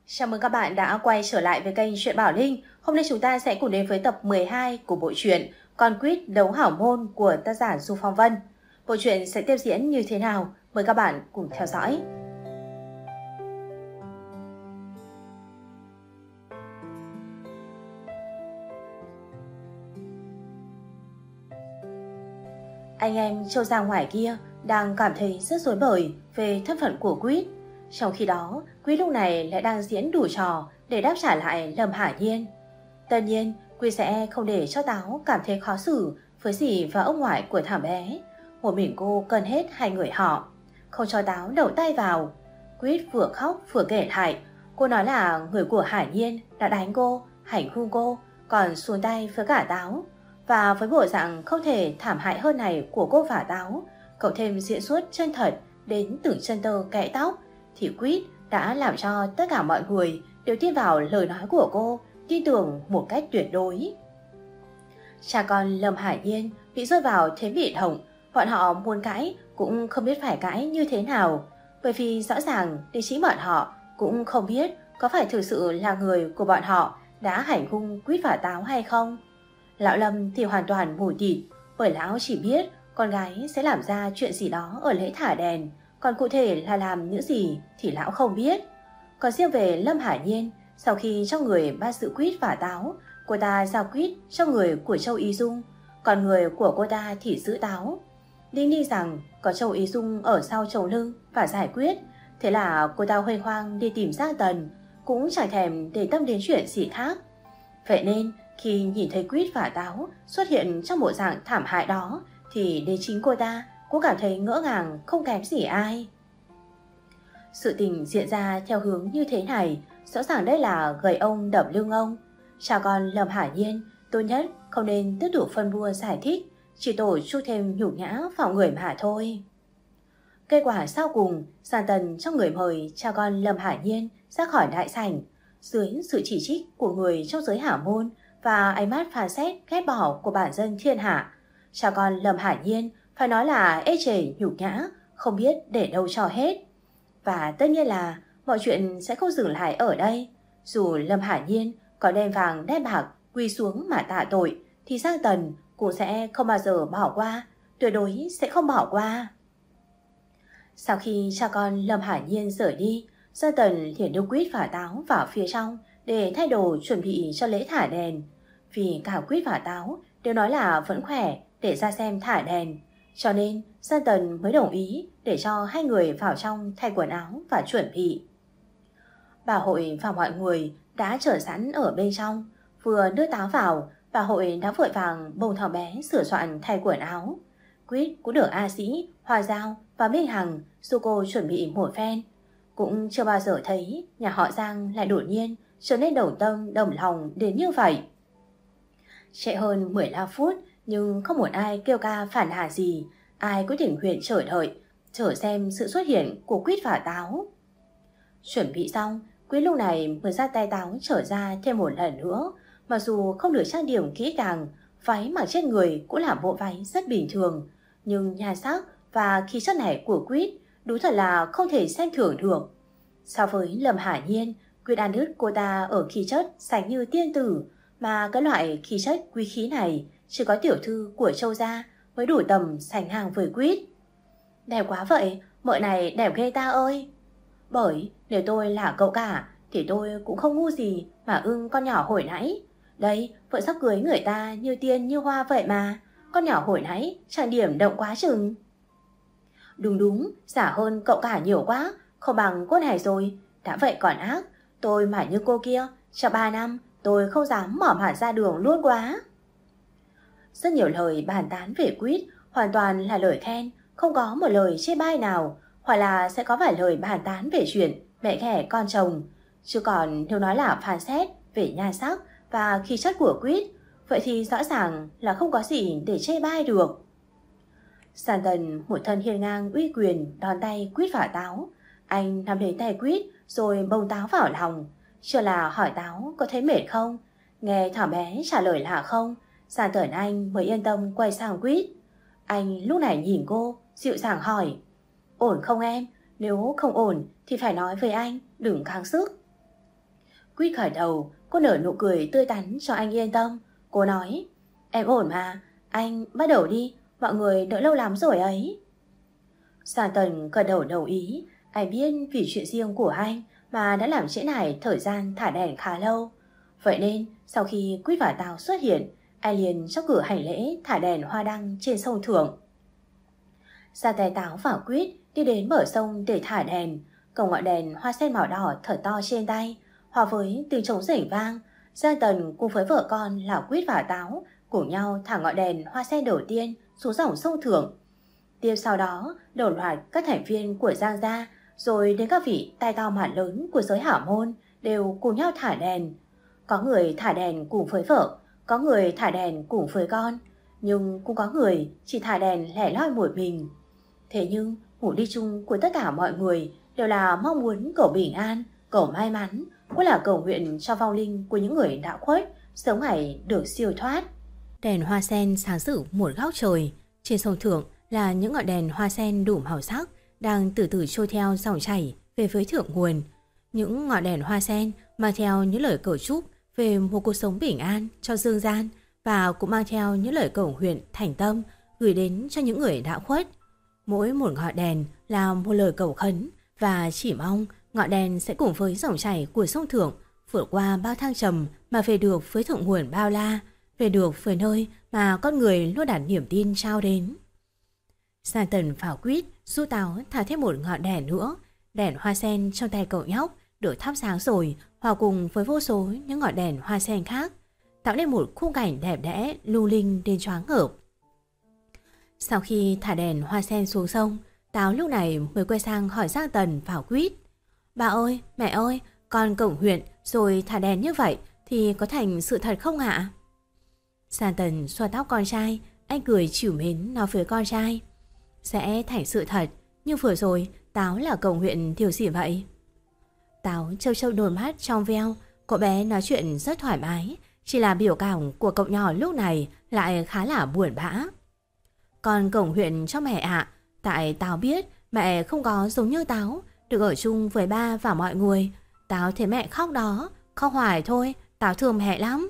Chào mừng các bạn đã quay trở lại với kênh Truyện Bảo Linh. Hôm nay chúng ta sẽ cùng đến với tập 12 của bộ truyện Con Quýt Đấu Hảo Môn của tác giả Du Phong Vân. Bộ truyện sẽ tiếp diễn như thế nào? Mời các bạn cùng theo dõi. Anh em Châu ra ngoài kia đang cảm thấy rất rối bời về thân phận của Quýt. Trong khi đó, Quýt lúc này lại đang diễn đủ trò để đáp trả lại Lâm Hải Nhiên. Tất nhiên, Quýt sẽ không để cho Táo cảm thấy khó xử với dì và ông ngoại của thằng bé. Một mình cô cân hết hai người họ, không cho Táo đầu tay vào. Quýt vừa khóc vừa kể lại. Cô nói là người của Hải Nhiên đã đánh cô, hành hung cô, còn xuống tay với cả Táo. Và với bộ dạng không thể thảm hại hơn này của cô và Táo, cậu thêm diễn xuất chân thật đến từng chân tơ kẽ tóc, thì Quýt đã làm cho tất cả mọi người đều tin vào lời nói của cô, tin tưởng một cách tuyệt đối. Cha con Lâm Hải Nhiên bị rơi vào thế bị động, bọn họ muốn cãi cũng không biết phải cãi như thế nào, bởi vì rõ ràng đến chính bọn họ cũng không biết có phải thực sự là người của bọn họ đã hành hung Quýt và Táo hay không. Lão Lâm thì hoàn toàn mù tịt, bởi lão chỉ biết con gái sẽ làm ra chuyện gì đó ở lễ thả đèn, còn cụ thể là làm những gì thì lão không biết. Còn riêng về Lâm Hải Nhiên, sau khi cho người bắt giữ Quýt và Táo, cô ta giao Quýt cho người của Châu Ý Dung, còn người của cô ta thì giữ Táo. Đinh đi rằng có Châu Ý Dung ở sau Châu Lưng và giải quyết, thế là cô ta huênh hoang đi tìm Giang Tần, cũng chẳng thèm để tâm đến chuyện gì khác. Vậy nên khi nhìn thấy Quýt và Táo xuất hiện trong bộ dạng thảm hại đó, thì đến chính cô ta cũng cảm thấy ngỡ ngàng không kém gì ai. Sự tình diễn ra theo hướng như thế này, rõ ràng đây là gầy ông đập lưng ông. Cha con Lâm Hải Nhiên tốt nhất không nên tiếp tục phân bua giải thích, chỉ tổ chút thêm nhục nhã vào người mà thôi. Kết quả sau cùng, Giang Tần cho người mời cha con Lâm Hải Nhiên ra khỏi đại sảnh. Dưới sự chỉ trích của người trong giới hảo môn và ánh mắt phán xét ghét bỏ của bản dân thiên hạ, cha con Lâm Hải Nhiên phải nói là ê chề nhục nhã, không biết để đâu cho hết. Và tất nhiên là mọi chuyện sẽ không dừng lại ở đây. Dù Lâm Hải Nhiên có đem vàng đem bạc quỳ xuống mà tạ tội, thì Giang Tần cũng sẽ không bao giờ bỏ qua, tuyệt đối sẽ không bỏ qua. Sau khi cha con Lâm Hải Nhiên rời đi, Giang Tần liền đưa Quýt và Táo vào phía trong để thay đồ chuẩn bị cho lễ thả đèn. Vì cả Quýt và Táo đều nói là vẫn khỏe để ra xem thả đèn, cho nên Giang Tần mới đồng ý để cho hai người vào trong thay quần áo và chuẩn bị. Bà Hội và mọi người đã chờ sẵn ở bên trong. Vừa đưa Táo vào, bà Hội đã vội vàng bồng thằng bé sửa soạn thay quần áo. Quýt cũng được A Sĩ, Hoa Giao và Minh Hằng giúp cô chuẩn bị một phen. Cũng chưa bao giờ thấy nhà họ Giang lại đột nhiên trở nên đồng tâm đồng lòng đến như vậy. Trễ hơn 15 phút nhưng không một ai kêu ca phản hà gì, ai cũng tình nguyện chờ đợi, chờ xem sự xuất hiện của Quýt và Táo. Chuẩn bị xong, Quýt lúc này mới ra tay Táo trở ra thêm một lần nữa. Mặc dù không được trang điểm kỹ càng, váy mặc trên người cũng là bộ váy rất bình thường, nhưng nhan sắc và khí chất này của Quýt đúng thật là không thể xem thường được. So với Lâm Hải Nhiên, Quýt ăn đứt cô ta ở khí chất sánh như tiên tử, mà cái loại khí chất quý khí này chỉ có tiểu thư của Châu gia mới đủ tầm sánh hàng với Quýt. Đẹp quá vậy, mợ này đẹp ghê ta ơi. Bởi nếu tôi là cậu cả thì tôi cũng không ngu gì mà ưng con nhỏ hồi nãy. Đây, vợ sắp cưới người ta như tiên như hoa vậy mà, con nhỏ hồi nãy trang điểm động quá chừng. Đúng đúng, giả hơn cậu cả nhiều quá, không bằng cô này rồi. Đã vậy còn ác, tôi mà như cô kia, trong 3 năm tôi không dám mỏ mặt ra đường luôn quá. Rất nhiều lời bàn tán về Quýt hoàn toàn là lời khen, không có một lời chê bai nào, hoặc là sẽ có vài lời bàn tán về chuyện mẹ ghẻ con chồng. Chứ còn nếu nói là phán xét về nhan sắc và khí chất của Quýt, vậy thì rõ ràng là không có gì để chê bai được. Giang Tần một thân hiên ngang uy quyền đón tay Quýt và Táo. Anh nắm lấy tay Quýt rồi bồng Táo vào lòng. Chưa là hỏi Táo có thấy mệt không, nghe thằng bé trả lời là không, Giang Tần anh mới yên tâm quay sang Quýt. Anh lúc này nhìn cô, dịu dàng hỏi: ổn không em? Nếu không ổn thì phải nói với anh, đừng kháng sức. Quýt khởi đầu, cô nở nụ cười tươi tắn cho anh yên tâm. Cô nói, em ổn mà, anh bắt đầu đi, mọi người đợi lâu lắm rồi ấy. Sa Tần gật đầu đồng ý, anh biết vì chuyện riêng của anh mà đã làm trễ nải thời gian thả đèn khá lâu. Vậy nên sau khi Quýt và Táo xuất hiện, anh liền trong cửa hành lễ thả đèn hoa đăng trên sông Thượng. Sa tay Táo và Quýt đi đến bờ sông để thả đèn, cầu ngọn đèn hoa sen màu đỏ thật to trên tay, hòa với tiếng trống rền vang. Sa Tần cùng với vợ con là Quýt và Táo cùng nhau thả ngọn đèn hoa sen đầu tiên xuống dòng sông Thượng. Tiếp sau đó đổ loạt các thành viên của Giang gia, rồi đến các vị tai to mặt lớn của giới hảo môn đều cùng nhau thả đèn. Có người thả đèn cùng với vợ, có người thả đèn cùng với con, nhưng cũng có người chỉ thả đèn lẻ loi một mình. Thế nhưng mục đích chung của tất cả mọi người đều là mong muốn cầu bình an, cầu may mắn, cũng là cầu nguyện cho vong linh của những người đã khuất sớm ngày được siêu thoát. Đèn hoa sen sáng rực một góc trời, trên sông Thượng là những ngọn đèn hoa sen đủ màu sắc đang từ từ trôi theo dòng chảy về với thượng nguồn. Những ngọn đèn hoa sen mang theo những lời cầu chúc về một cuộc sống bình an cho dương gian, và cũng mang theo những lời cầu nguyện thành tâm gửi đến cho những người đã khuất. Mỗi một ngọn đèn là một lời cầu khấn, và chỉ mong ngọn đèn sẽ cùng với dòng chảy của sông Thượng vượt qua bao thăng trầm mà về được với thượng nguồn bao la, về được với nơi mà con người luôn đặt niềm tin trao đến. Sa Tần và Quýt giúp Táo thả thêm một ngọn đèn nữa. Đèn hoa sen trong tay cậu nhóc được thắp sáng rồi, hòa cùng với vô số những ngọn đèn hoa sen khác, tạo nên một khung cảnh đẹp đẽ lung linh đến choáng ngợp. Sau khi thả đèn hoa sen xuống sông, Táo lúc này mới quay sang hỏi Sa Tần và Quýt: Bà ơi, mẹ ơi, con cầu nguyện rồi thả đèn như vậy thì có thành sự thật không ạ? Sa Tần xoa tóc con trai, anh cười trìu mến nói với con trai: Sẽ thành sự thật, nhưng vừa rồi Táo là cầu nguyện điều gì vậy? Táo trâu trâu đôi mắt trong veo, cậu bé nói chuyện rất thoải mái, chỉ là biểu cảm của cậu nhỏ lúc này lại khá là buồn bã. Con cầu nguyện cho mẹ ạ, tại Táo biết mẹ không có giống như Táo, được ở chung với ba và mọi người. Táo thấy mẹ khóc đó, khóc hoài thôi, Táo thương mẹ lắm.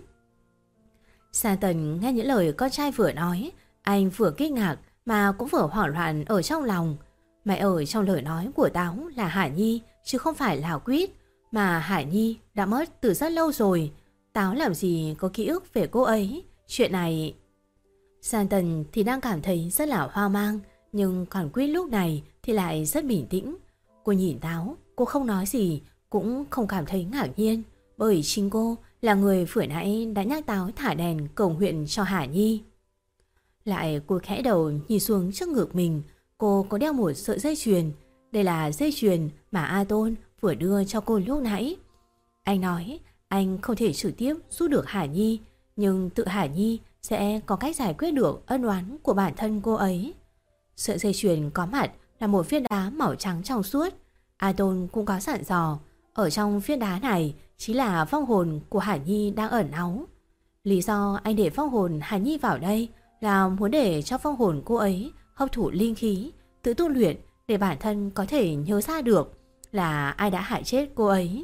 Sa Tần nghe những lời con trai vừa nói, anh vừa kinh ngạc mà cũng vừa hoảng loạn ở trong lòng. Mẹ ở trong lời nói của Táo là Hải Nhi chứ không phải là Quýt, mà Hải Nhi đã mất từ rất lâu rồi. Táo làm gì có ký ức về cô ấy. Chuyện này... Sa Tần thì đang cảm thấy rất là hoang mang, nhưng còn Quýt lúc này thì lại rất bình tĩnh. Cô nhìn Táo, cô không nói gì, cũng không cảm thấy ngạc nhiên, bởi chính cô là người vừa nãy đã nhắc Táo thả đèn cầu nguyện cho Hải Nhi. Lại cô khẽ đầu nhìn xuống trước ngực mình, cô có đeo một sợi dây chuyền. Đây là dây chuyền mà A Tôn vừa đưa cho cô lúc nãy. Anh nói anh không thể trực tiếp giúp được Hải Nhi, nhưng tự Hải Nhi sẽ có cách giải quyết được ân oán của bản thân cô ấy. Sợi dây chuyền có mặt là một viên đá màu trắng trong suốt. A Tôn cũng có dặn dò, ở trong viên đá này chính là vong hồn của Hải Nhi đang ẩn náu. Lý do anh để vong hồn Hải Nhi vào đây là muốn để cho vong hồn cô ấy hấp thụ linh khí, tự tu luyện để bản thân có thể nhớ ra được là ai đã hại chết cô ấy.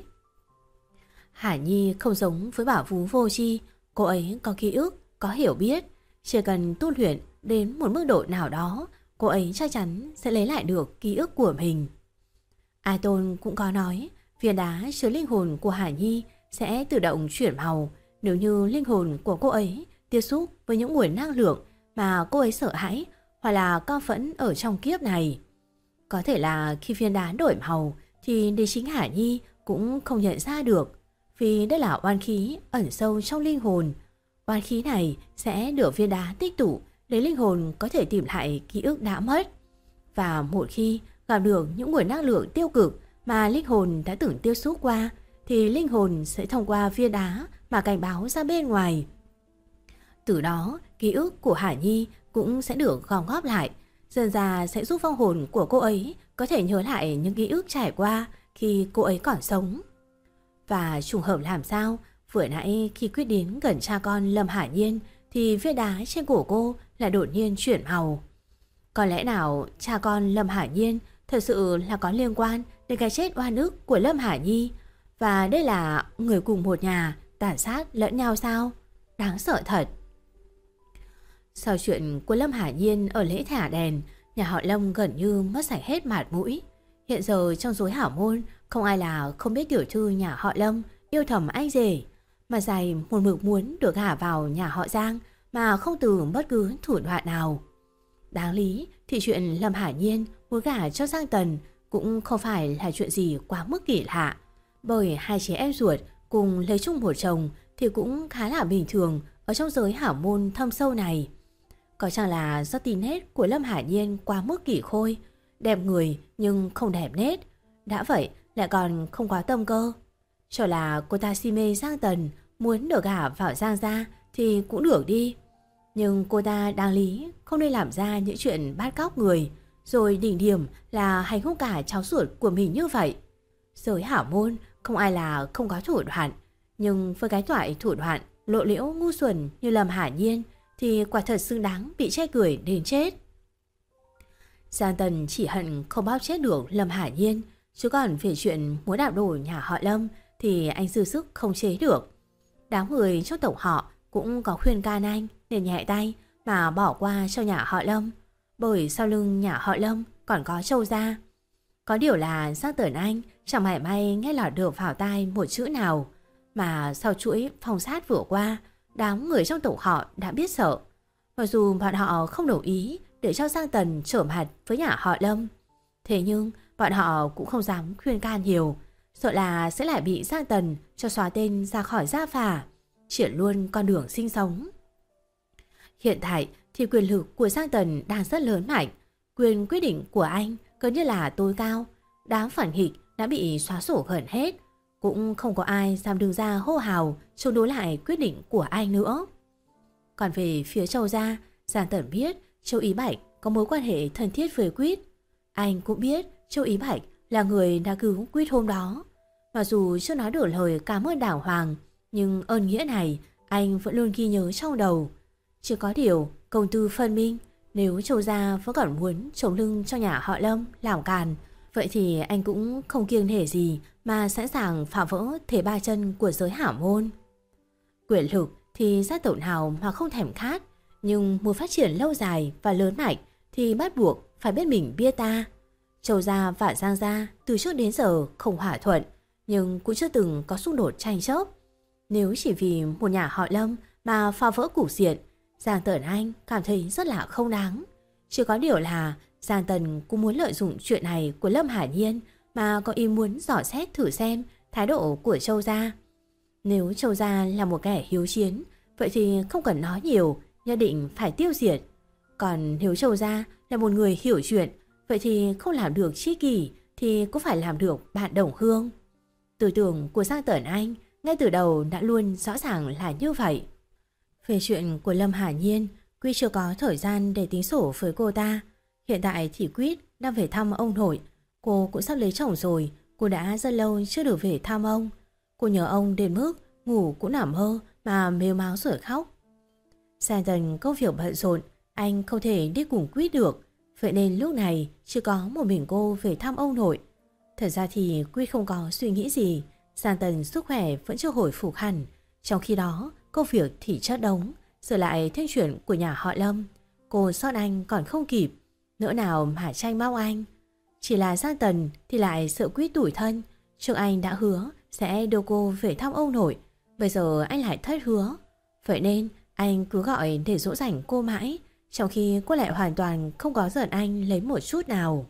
Hải Nhi không giống với Bảo Vú vô tri, cô ấy có ký ức, có hiểu biết. Chỉ cần tu luyện đến một mức độ nào đó, cô ấy chắc chắn sẽ lấy lại được ký ức của mình. A Tôn cũng có nói, viên đá chứa linh hồn của Hải Nhi sẽ tự động chuyển màu nếu như linh hồn của cô ấy tiếp xúc với những nguồn năng lượng mà cô ấy sợ hãi hoặc là cao phẫn ở trong kiếp này. Có thể là khi viên đá đổi màu thì đến chính Hải Nhi cũng không nhận ra được, vì đây là oan khí ẩn sâu trong linh hồn. Oan khí này sẽ được viên đá tích tụ để linh hồn có thể tìm lại ký ức đã mất. Và một khi gặp được những nguồn năng lượng tiêu cực mà linh hồn đã từng tiếp xúc qua, thì linh hồn sẽ thông qua viên đá mà cảnh báo ra bên ngoài. Từ đó, ký ức của Hải Nhi cũng sẽ được gom góp lại, dần dà sẽ giúp vong hồn của cô ấy có thể nhớ lại những ký ức trải qua khi cô ấy còn sống. Và trùng hợp làm sao, vừa nãy khi Quyết đến gần cha con Lâm Hải Nhiên thì viên đá trên cổ cô lại đột nhiên chuyển màu. Có lẽ nào cha con Lâm Hải Nhiên thật sự là có liên quan đến cái chết oan ức của Lâm Hải Nhi, Và đây là người cùng một nhà tàn sát lẫn nhau sao? Đáng sợ thật. Sau chuyện của Lâm Hà Nhiên ở lễ thả đèn, nhà họ Lâm gần như mất sạch hết mặt mũi. Hiện giờ trong giới hảo môn, không ai là không biết tiểu thư nhà họ Lâm yêu thầm anh rể, mà dày một mực muốn được gả vào nhà họ Giang mà không từ bất cứ thủ đoạn nào. Đáng lý thì chuyện Lâm Hà Nhiên muốn gả cho Giang Tần cũng không phải là chuyện gì quá mức kỳ lạ, bởi hai chị em ruột cùng lấy chung một chồng thì cũng khá là bình thường ở trong giới hảo môn thâm sâu này. Có chẳng là do tính nết của Lâm Hà Nhiên quá mức kỳ khôi, đẹp người nhưng không đẹp nết, đã vậy lại còn không quá tâm cơ. Cho là cô ta si mê Giang Tần, muốn được gả vào Giang gia thì cũng được đi. Nhưng cô ta đáng lý không nên làm ra những chuyện bắt cóc người, rồi đỉnh điểm là hành hung cả cháu ruột của mình như vậy. Giới hảo môn không ai là không có thủ đoạn, nhưng với cái loại thủ đoạn lộ liễu ngu xuẩn như Lâm Hà Nhiên thì quả thật xứng đáng bị chê cười đến chết. Giang Tần chỉ hận không bóp chết được Lâm Hà Nhiên, chứ còn về chuyện muốn đạp đổ nhà họ Lâm thì anh dư sức không chế được. Đám người trong tộc họ cũng có khuyên can anh nên nhẹ tay mà bỏ qua cho nhà họ Lâm, bởi sau lưng nhà họ Lâm còn có Châu gia. Có điều là Giang Tần Anh chẳng mảy may nghe lọt được vào tai một chữ nào, mà sau chuỗi phong sát vừa qua, đám người trong tộc họ đã biết sợ. Mặc dù bọn họ không đồng ý để cho Giang Tần trở mặt với nhà họ Lâm, thế nhưng bọn họ cũng không dám khuyên can nhiều, sợ là sẽ lại bị Giang Tần cho xóa tên ra khỏi gia phả, triển luôn con đường sinh sống. Hiện tại thì quyền lực của Giang Tần đang rất lớn mạnh, quyền quyết định của anh gần như là tối cao. Đám phản nghịch đã bị xóa sổ gần hết, cũng không có ai dám đứng ra hô hào chống đối lại quyết định của anh nữa. Còn về phía Châu gia, Giang Tần biết Châu Ý Bạch có mối quan hệ thân thiết với Quýt. Anh cũng biết Châu Ý Bạch là người đã cứu Quýt hôm đó. Mặc dù chưa nói được lời cảm ơn đàng hoàng, nhưng ơn nghĩa này anh vẫn luôn ghi nhớ trong đầu. Chỉ có điều công tư phân minh, nếu Châu gia vẫn còn muốn chống lưng cho nhà họ Lâm làm càn, vậy thì anh cũng không kiêng nể gì mà sẵn sàng phá vỡ thế ba chân của giới hảo môn. Quyền lực thì gia tộc nào mà không thèm khát, nhưng muốn phát triển lâu dài và lớn mạnh thì bắt buộc phải biết mình bia ta. Châu gia và Giang gia từ trước đến giờ không hòa thuận, nhưng cũng chưa từng có xung đột tranh chấp. Nếu chỉ vì một nhà họ Lâm mà phá vỡ cục diện, Giang Tần Anh cảm thấy rất là không đáng. Chỉ có điều là Giang Tần cũng muốn lợi dụng chuyện này của Lâm Hà Nhiên mà có ý muốn dò xét thử xem thái độ của Châu gia. Nếu Châu gia là một kẻ hiếu chiến, vậy thì không cần nói nhiều, nhất định phải tiêu diệt. Còn nếu Châu gia là một người hiểu chuyện, vậy thì không làm được tri kỷ thì cũng phải làm được bạn đồng hương. Tư tưởng của Giang Tần Anh ngay từ đầu đã luôn rõ ràng là như vậy. Về chuyện của Lâm Hà Nhiên, Quy chưa có thời gian để tính sổ với cô ta. Hiện tại thì Quýt đang về thăm ông nội. Cô cũng sắp lấy chồng rồi, cô đã rất lâu chưa được về thăm ông. Cô nhớ ông đến mức ngủ cũng nằm mơ mà mếu máo rồi khóc. Giang Tần công việc bận rộn, anh không thể đi cùng Quýt được, vậy nên lúc này chỉ có một mình cô về thăm ông nội. Thật ra thì Quýt không có suy nghĩ gì, Giang Tần sức khỏe vẫn chưa hồi phục hẳn. Trong khi đó công việc thì chất đống, sửa lại thêm chuyện của nhà họ Lâm, cô sót anh còn không kịp, nỡ nào mà tranh bao anh. Chỉ là Giang Tần thì lại sợ Quýt tủi thân, trước anh đã hứa sẽ đưa cô về thăm ông nội, bây giờ anh lại thất hứa. Vậy nên anh cứ gọi để dỗ dành cô mãi, trong khi cô lại hoàn toàn không có giận anh lấy một chút nào.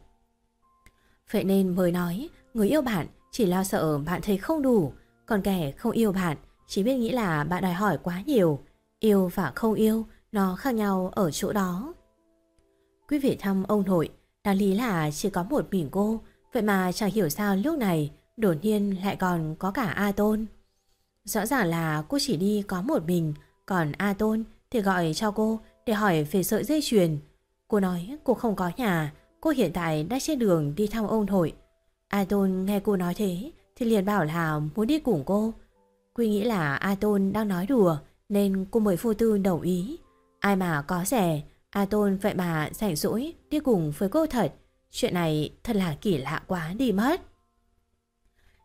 Vậy nên mới nói người yêu bạn chỉ lo sợ bạn thấy không đủ, còn kẻ không yêu bạn chỉ biết nghĩ là bạn đòi hỏi quá nhiều. Yêu và không yêu nó khác nhau ở chỗ đó. Quý vị thăm ông nội, đáng lý là chỉ có một mình cô, vậy mà chẳng hiểu sao lúc này đột nhiên lại còn có cả A Tôn. Rõ ràng là cô chỉ đi có một mình, còn A Tôn thì gọi cho cô để hỏi về sợi dây chuyền. Cô nói cô không có nhà, cô hiện tại đang trên đường đi thăm ông nội. A Tôn nghe cô nói thế thì liền bảo là muốn đi cùng cô. Quy nghĩ là A Tôn đang nói đùa nên cô mới vô tư đồng ý. Ai mà có rẻ, A Tôn vậy mà rảnh rỗi đi cùng với cô thật. Chuyện này thật là kỳ lạ quá đi mất.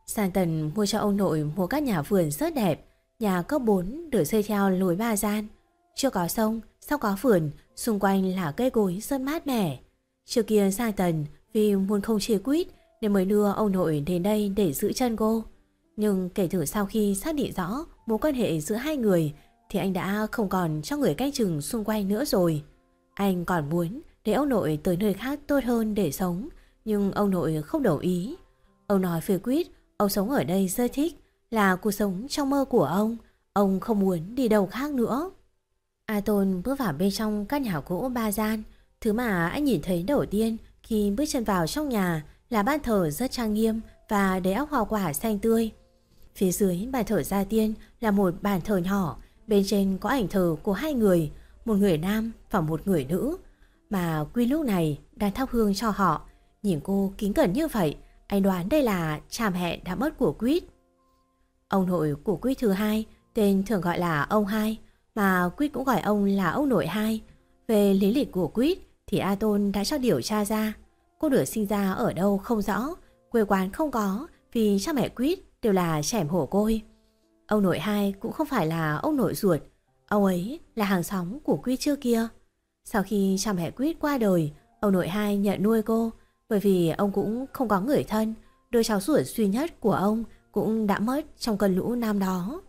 Sang Tần mua cho ông nội một căn nhà vườn rất đẹp. Nhà cấp 4 được xây theo lối ba gian. Chưa có sông, sau có vườn, xung quanh là cây cối rất mát mẻ. Trước kia Sang Tần vì muốn không chia quýt nên mới đưa ông nội đến đây để giữ chân cô. Nhưng kể từ sau khi xác định rõ mối quan hệ giữa hai người thì anh đã không còn cho người canh chừng xung quanh nữa rồi. Anh còn muốn để ông nội tới nơi khác tốt hơn để sống, nhưng ông nội không đồng ý. Ông nói với Quýt, ông sống ở đây rất thích, là cuộc sống trong mơ của ông không muốn đi đâu khác nữa. A Tôn bước vào bên trong căn nhà gỗ ba gian. Thứ mà anh nhìn thấy đầu tiên khi bước chân vào trong nhà là ban thờ rất trang nghiêm và đầy ắp hoa quả xanh tươi. Phía dưới bàn thờ gia tiên là một bàn thờ nhỏ, bên trên có ảnh thờ của hai người, một người nam và một người nữ. Mà Quy lúc này đang thắp hương cho họ. Nhìn cô kính cẩn như vậy, anh đoán đây là cha mẹ đã mất của Quýt. Ông nội của Quýt thứ hai, tên thường gọi là ông hai, mà Quýt cũng gọi ông là ông nội hai. Về lý lịch của Quýt thì A Tôn đã cho điều tra ra. Cô được sinh ra ở đâu không rõ, quê quán không có vì cha mẹ Quýt đều là trẻ mồ côi. Ông nội hai cũng không phải là ông nội ruột, ông ấy là hàng xóm của Quýt trước kia. Sau khi cha mẹ Quýt qua đời, ông nội hai nhận nuôi cô, bởi vì ông cũng không có người thân, đứa cháu ruột duy nhất của ông cũng đã mất trong cơn lũ năm đó.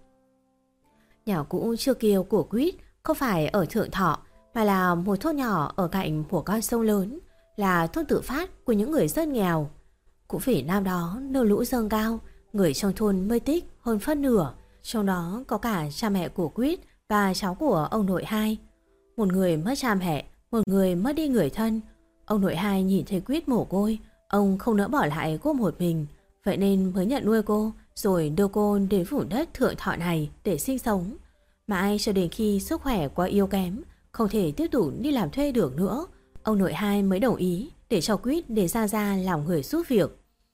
Nhà cũ trước kia của Quýt không phải ở Thượng Thọ, mà là một thôn nhỏ ở cạnh một con sông lớn, là thôn tự phát của những người rất nghèo. Cũng vì năm đó nước lũ dâng cao, người trong thôn mất tích hơn phân nửa, trong đó có cả cha mẹ của Quýt và cháu của ông nội hai. Một người mất cha mẹ, một người mất đi người thân. Ông nội hai nhìn thấy Quýt mồ côi, ông không nỡ bỏ lại cô một mình, vậy nên mới nhận nuôi cô rồi đưa cô đến vùng đất Thượng Thọ này để sinh sống. Mãi cho đến khi sức khỏe quá yếu kém, không thể tiếp tục đi làm thuê được nữa, ông nội hai mới đồng ý để cho Quýt để ra làm người giúp việc.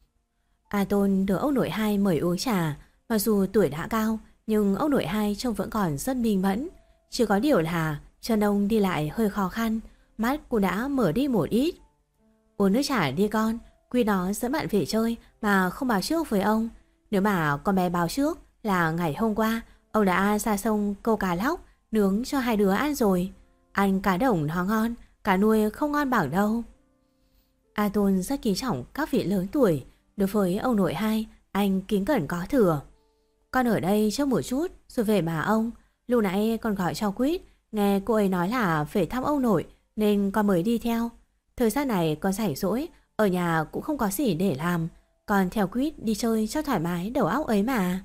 A Tôn được ông nội hai mời uống trà. Mặc dù tuổi đã cao nhưng ông nội hai trông vẫn còn rất minh mẫn. Chỉ có điều là chân ông đi lại hơi khó khăn, mắt cũng đã mở đi một ít. Uống nước trà đi con, Quýt nó dẫn bạn về chơi mà không báo trước với ông. Nếu mà con bé báo trước là ngày hôm qua ông đã ra sông câu cá lóc nướng cho hai đứa ăn rồi. Ăn cá đồng nó ngon, cá nuôi không ngon bằng đâu. A Tôn rất kính trọng các vị lớn tuổi. Đối với ông nội hai, anh kính cẩn có thừa. Con ở đây trước một chút rồi về mà ông. Lúc nãy con gọi cho Quýt, nghe cô ấy nói là về thăm ông nội nên con mới đi theo. Thời gian này con rảnh rỗi, ở nhà cũng không có gì để làm, con theo Quýt đi chơi cho thoải mái đầu óc ấy mà.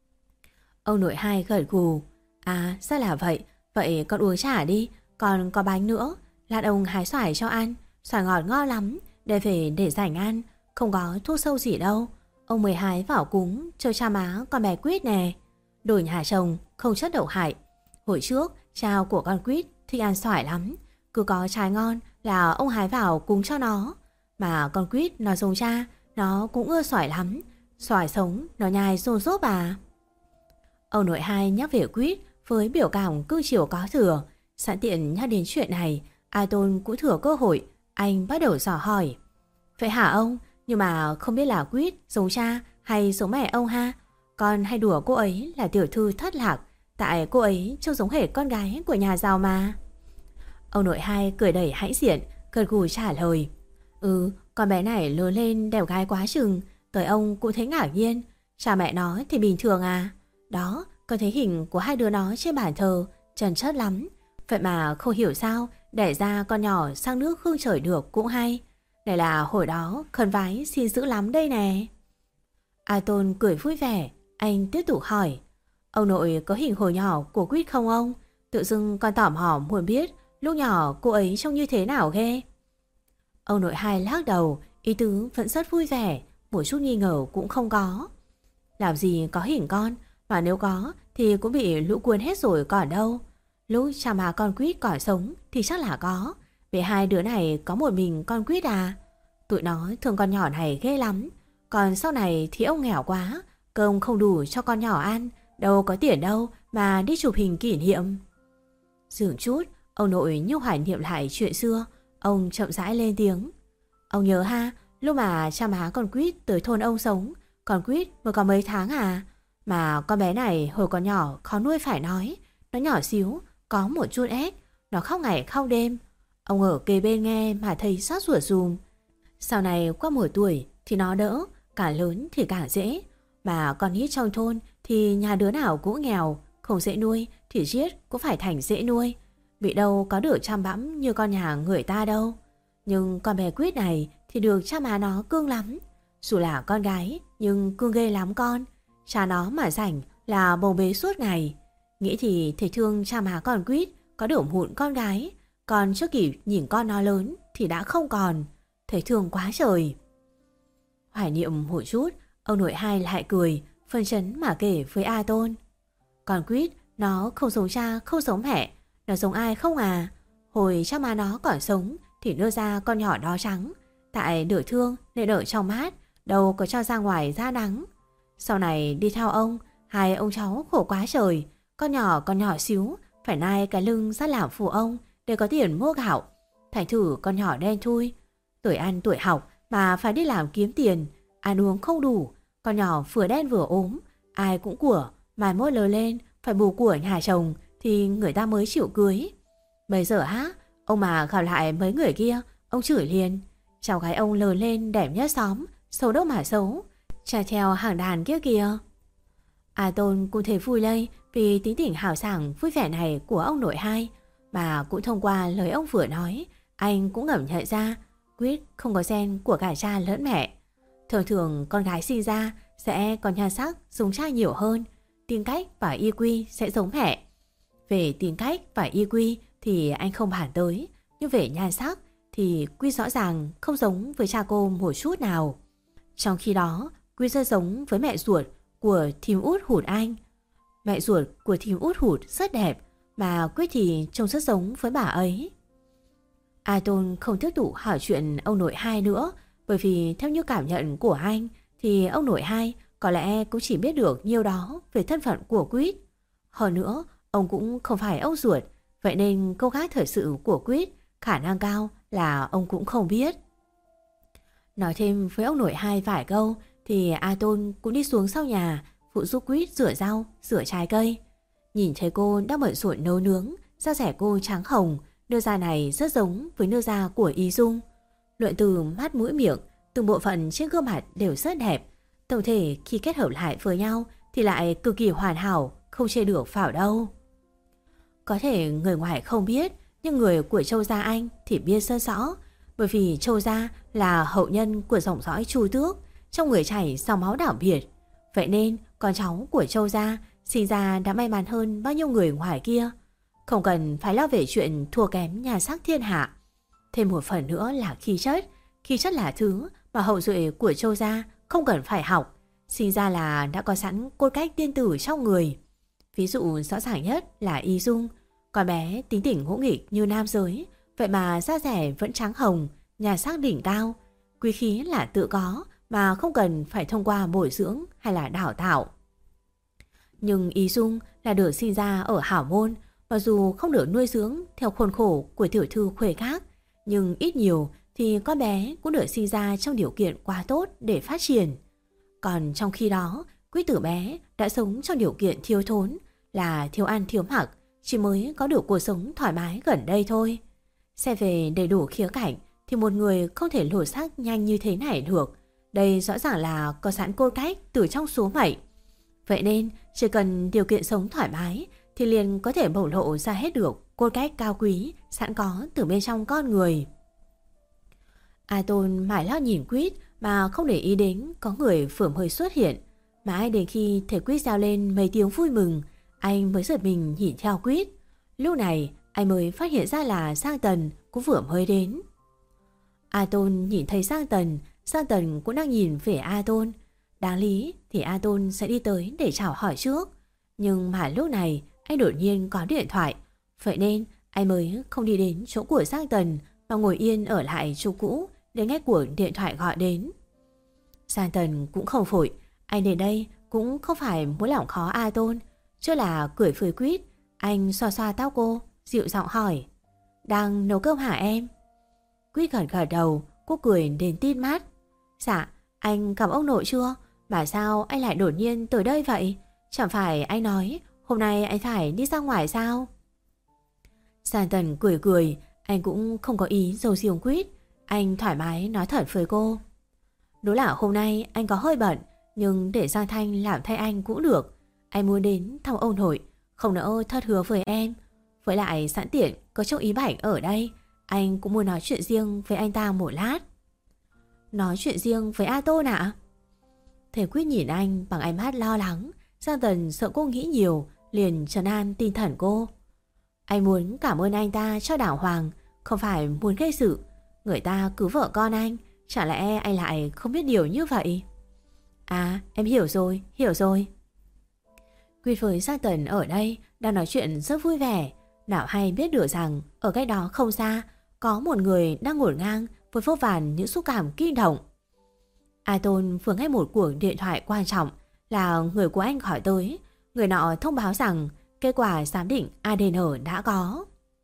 Ông nội hai gật gù. À ra là vậy, vậy con uống trà đi, còn có bánh nữa. Lát ông hái xoài cho ăn, xoài ngọt ngon lắm, để về để rảnh ăn, không có thuốc sâu gì đâu. Ông mới hái vào cúng cho cha má con bé Quýt nè. Đồ nhà chồng không chất độc hại. Hồi trước cha của con Quýt thích ăn xoài lắm, cứ có trái ngon là ông hái vào cúng cho nó. Mà con Quýt nó giống cha, nó cũng ưa xoài lắm, xoài sống nó nhai rôn rốp à. Ông nội hai nhắc về Quýt với biểu cảm cương chiều có thừa. Sẵn tiện nhắc đến chuyện này, A Tôn cũng thừa cơ hội, anh bắt đầu dò hỏi. Vậy hả ông? Nhưng mà không biết là Quýt giống cha hay giống mẹ ông ha? Con hay đùa cô ấy là tiểu thư thất lạc, tại cô ấy trông giống hệt con gái của nhà giàu mà. Ông nội hai cười đầy hãnh diện, gật gù trả lời. Con bé này lớn lên đẹp gái quá chừng, tới ông cũng thấy ngạc nhiên. Cha mẹ nó thì bình thường à. Đó, con thấy hình của hai đứa nó trên bàn thờ, trần chất lắm. Vậy mà không hiểu sao đẻ ra con nhỏ sang nước hương trời được cũng hay. Này là hồi đó khẩn vái xin giữ lắm đây nè. A Tôn cười vui vẻ, anh tiếp tục hỏi. Ông nội có hình hồi nhỏ của Quýt không ông? Tự dưng con tỏm hòm muốn biết lúc nhỏ cô ấy trông như thế nào ghê. Ông nội hai lắc đầu, ý tứ vẫn rất vui vẻ, một chút nghi ngờ cũng không có. Làm gì có hình con, mà nếu có thì cũng bị lũ cuốn hết rồi còn đâu. Lúc cha má con Quýt còn sống thì chắc là có. Vì hai đứa này có một mình con Quýt à. Tụi nó thương con nhỏ này ghê lắm. Còn sau này thì ông nghèo quá, cơm không đủ cho con nhỏ ăn, đâu có tiền đâu mà đi chụp hình kỷ niệm. Dừng chút, ông nội như hoài niệm lại chuyện xưa. Ông chậm rãi lên tiếng. Ông nhớ ha, lúc mà cha má con Quýt tới thôn ông sống, Con Quýt mới có mấy tháng à? Mà con bé này hồi còn nhỏ khó nuôi phải nói. Nó nhỏ xíu, có một chút ép. Nó khóc ngày khóc đêm. Ông ở kề bên nghe mà thấy xót ruột giùm. Sau này qua 1 tuổi thì nó đỡ, càng lớn thì càng dễ. Mà con nít trong thôn thì nhà đứa nào cũng nghèo, không dễ nuôi thì giết cũng phải thành dễ nuôi. Bị đâu có được chăm bẵm như con nhà người ta đâu. Nhưng con bé Quýt này thì được cha má nó cưng lắm. Dù là con gái nhưng cưng ghê lắm con. Cha nó mà rảnh là bồng bế suốt ngày. Nghĩ thì thấy thương cha má con Quýt có được mụn con gái. Còn chưa kịp nhìn con nó lớn thì đã không còn. Thấy thương quá trời. Hoài niệm một chút, ông nội hai lại cười, phân chấn mà kể với A Tôn. Con Quýt nó không giống cha, không giống mẹ. Nó giống ai không à? Hồi cha má nó còn sống thì đưa ra con nhỏ đó trắng. Tại đỡ thương nên đỡ trong mát, đâu có cho ra ngoài ra nắng. Sau này đi theo ông, hai ông cháu khổ quá trời. Con nhỏ xíu, phải nai cái lưng ra làm phụ ông để có tiền mua gạo. Thành thử con nhỏ đen thui. Tuổi ăn tuổi học mà phải đi làm kiếm tiền, ăn uống không đủ. Con nhỏ vừa đen vừa ốm, ai cũng của, mai mốt lớn lên phải bù của nhà chồng thì người ta mới chịu cưới. Bây giờ ông mà gặp lại mấy người kia, ông chửi liền. Cháu gái ông lớn lên đẹp nhất xóm, xấu đâu mà xấu, trả theo hàng đàn kia kìa. A Tôn cũng thấy vui lây vì tính tình hào sảng vui vẻ này của ông nội hai. Mà cũng thông qua lời ông vừa nói, anh cũng ngẫm nhận ra Quýt không có gen của cả cha lẫn mẹ. Thường thường con gái sinh ra sẽ có nhan sắc giống cha nhiều hơn, tính cách và IQ sẽ giống mẹ. Về tính cách và IQ thì anh không bàn tới, nhưng về nhan sắc thì Quýt rõ ràng không giống với cha cô một chút nào. Trong khi đó, Quýt rất giống với mẹ ruột của thím út Hụt anh. Mẹ ruột của thím út Hụt rất đẹp, mà Quýt thì trông rất giống với bà ấy. A Tôn không tiếp tục hỏi chuyện ông nội hai nữa, bởi vì theo như cảm nhận của anh thì ông nội hai có lẽ cũng chỉ biết được nhiêu đó về thân phận của Quýt. Hơn nữa, ông cũng không phải ông ruột, vậy nên câu gái thời sự của Quýt khả năng cao là ông cũng không biết. Nói thêm với ông nội hai vài câu thì A Tôn cũng đi xuống sau nhà phụ giúp Quýt rửa rau, rửa trái cây. Nhìn thấy cô đang bận rộn nấu nướng, da rẻ cô trắng hồng, nước da này rất giống với nước da của Y Dung. Luận từ mắt mũi miệng, từng bộ phận trên gương mặt đều rất đẹp. Tổng thể khi kết hợp lại với nhau thì lại cực kỳ hoàn hảo, không chê được phảo đâu. Có thể người ngoài không biết, nhưng người của Châu gia anh thì biết rất rõ. Bởi vì Châu gia là hậu nhân của dòng dõi Chu Tước, trong người chảy dòng máu đảo biệt. Vậy nên con cháu của Châu gia sinh ra đã may mắn hơn bao nhiêu người ngoài kia. Không cần phải lo về chuyện thua kém nhà sắc thiên hạ. Thêm một phần nữa là khí chất. Khí chất là thứ mà hậu duệ của Châu gia không cần phải học. Sinh ra là đã có sẵn cốt cách tiên tử trong người. Ví dụ rõ ràng nhất là Y Dung. Con bé tính tình ngỗ nghịch như nam giới, vậy mà da rẻ vẫn trắng hồng, nhà sắc đỉnh cao. Quý khí là tự có mà không cần phải thông qua bồi dưỡng hay là đào tạo. Nhưng Y Dung là được sinh ra ở hảo môn, mặc dù không được nuôi dưỡng theo khuôn khổ của tiểu thư khuê khác, nhưng ít nhiều thì con bé cũng được sinh ra trong điều kiện quá tốt để phát triển. Còn trong khi đó, Quýt từ bé đã sống trong điều kiện thiếu thốn, là thiếu ăn thiếu mặc, chỉ mới có được cuộc sống thoải mái gần đây thôi. Xét về đầy đủ khía cạnh thì một người không thể lột xác nhanh như thế này được. Đây rõ ràng là có sẵn cốt cách từ trong số mệnh. Vậy nên chỉ cần điều kiện sống thoải mái thì liền có thể bộc lộ ra hết được cốt cách cao quý sẵn có từ bên trong con người. A Tôn mãi lo nhìn Quýt mà không để ý đến có người phởm hơi xuất hiện. Mãi đến khi thấy Quýt reo lên mấy tiếng vui mừng, anh mới giật mình nhìn theo Quýt. Lúc này anh mới phát hiện ra là Giang Tần cũng vừa mới đến. A Tôn nhìn thấy Giang Tần cũng đang nhìn về A Tôn. Đáng lý thì A Tôn sẽ đi tới để chào hỏi trước, nhưng mà lúc này anh đột nhiên có điện thoại. Vậy nên anh mới không đi đến chỗ của Giang Tần mà ngồi yên ở lại chỗ cũ để nghe cuộc điện thoại gọi đến. Giang Tần cũng không vội, anh đến đây cũng không phải muốn làm khó A Tôn. Chứ là cười với Quýt, anh xoa xoa tóc cô, dịu giọng hỏi: "Đang nấu cơm hả em?" Quýt gật gật đầu, cô cười đến tít mắt: "Dạ, anh gặp ông nội chưa? Mà sao anh lại đột nhiên tới đây vậy? Chẳng phải anh nói hôm nay anh phải đi ra ngoài sao? Giang Tần cười cười, anh cũng không có ý giấu giếm Quýt. Anh thoải mái nói thật với cô. Đúng là hôm nay anh có hơi bận, nhưng để Giang Thanh làm thay anh cũng được. Anh muốn đến thăm ông nội, không nỡ thất hứa với em. Với lại sẵn tiện có Châu Ý Bảnh ở đây, anh cũng muốn nói chuyện riêng với anh ta một lát. Nói chuyện riêng với A Tôn ạ? Thế Quýt nhìn anh bằng ánh mắt lo lắng. Giang Tần sợ cô nghĩ nhiều, liền trấn an tinh thần cô. Anh muốn cảm ơn anh ta cho đàng hoàng, không phải muốn gây sự. Người ta cứu vợ con anh, chẳng lẽ anh lại không biết điều như vậy? À, em hiểu rồi, hiểu rồi. Quýt với Giang Tần ở đây đang nói chuyện rất vui vẻ. Nào hay biết được rằng ở cách đó không xa có một người đang ngổn ngang với vô vàn những xúc cảm kinh động. A Tôn vừa nghe một cuộc điện thoại quan trọng là người của anh gọi tới. Người nọ thông báo rằng kết quả giám định ADN đã có.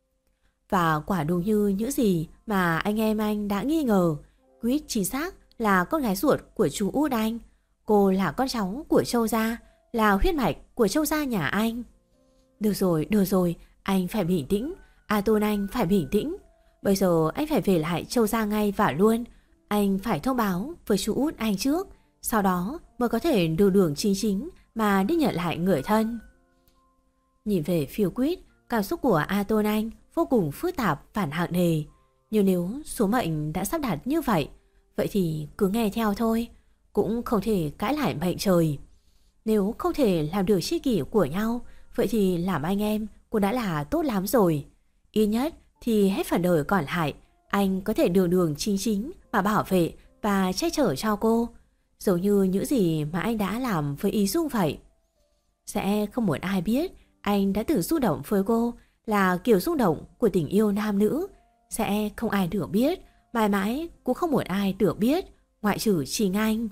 Và quả đúng như những gì mà anh em anh đã nghi ngờ. Quýt chính xác là con gái ruột của chú Út anh. Cô là con cháu của Châu gia, là huyết mạch của Châu gia nhà anh. Được rồi, anh phải bình tĩnh. A Tôn anh phải bình tĩnh. Bây giờ anh phải về lại Châu gia ngay và luôn. Anh phải thông báo với chú Út anh trước, sau đó mới có thể đường đường chính chính mà đi nhận lại người thân. Nhìn về phía Quýt, cảm xúc của A Tôn anh vô cùng phức tạp phản hạng nề. Nhưng nếu số mệnh đã sắp đặt như vậy, vậy thì cứ nghe theo thôi. Cũng không thể cãi lại mệnh trời. Nếu không thể làm được tri kỷ của nhau, vậy thì làm anh em cũng đã là tốt lắm rồi. Ít nhất thì hết phần đời còn lại, anh có thể đường đường chính chính mà bảo vệ và che chở cho cô, giống như những gì mà anh đã làm với Ý Dung vậy. Sẽ không muốn ai biết anh đã từng xúc động với cô, là kiểu xúc động của tình yêu nam nữ. Sẽ không ai được biết, mãi mãi cũng không muốn ai được biết, ngoại trừ chính anh.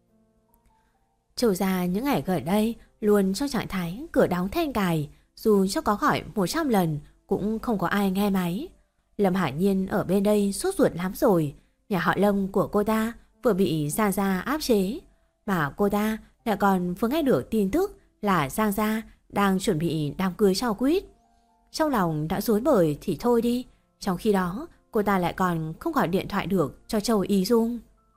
Châu gia những ngày gần đây luôn trong trạng thái cửa đóng then cài, dù cho có gọi 100 lần cũng không có ai nghe máy. Lâm Hải Nhiên ở bên đây sốt ruột lắm rồi. Nhà họ Lâm của cô ta vừa bị Giang gia áp chế, mà cô ta lại còn vừa nghe được tin tức là Giang gia đang chuẩn bị đám cưới cho Quýt. Trong lòng đã rối bời thì thôi đi, trong khi đó cô ta lại còn không gọi điện thoại được cho Châu Y Dung.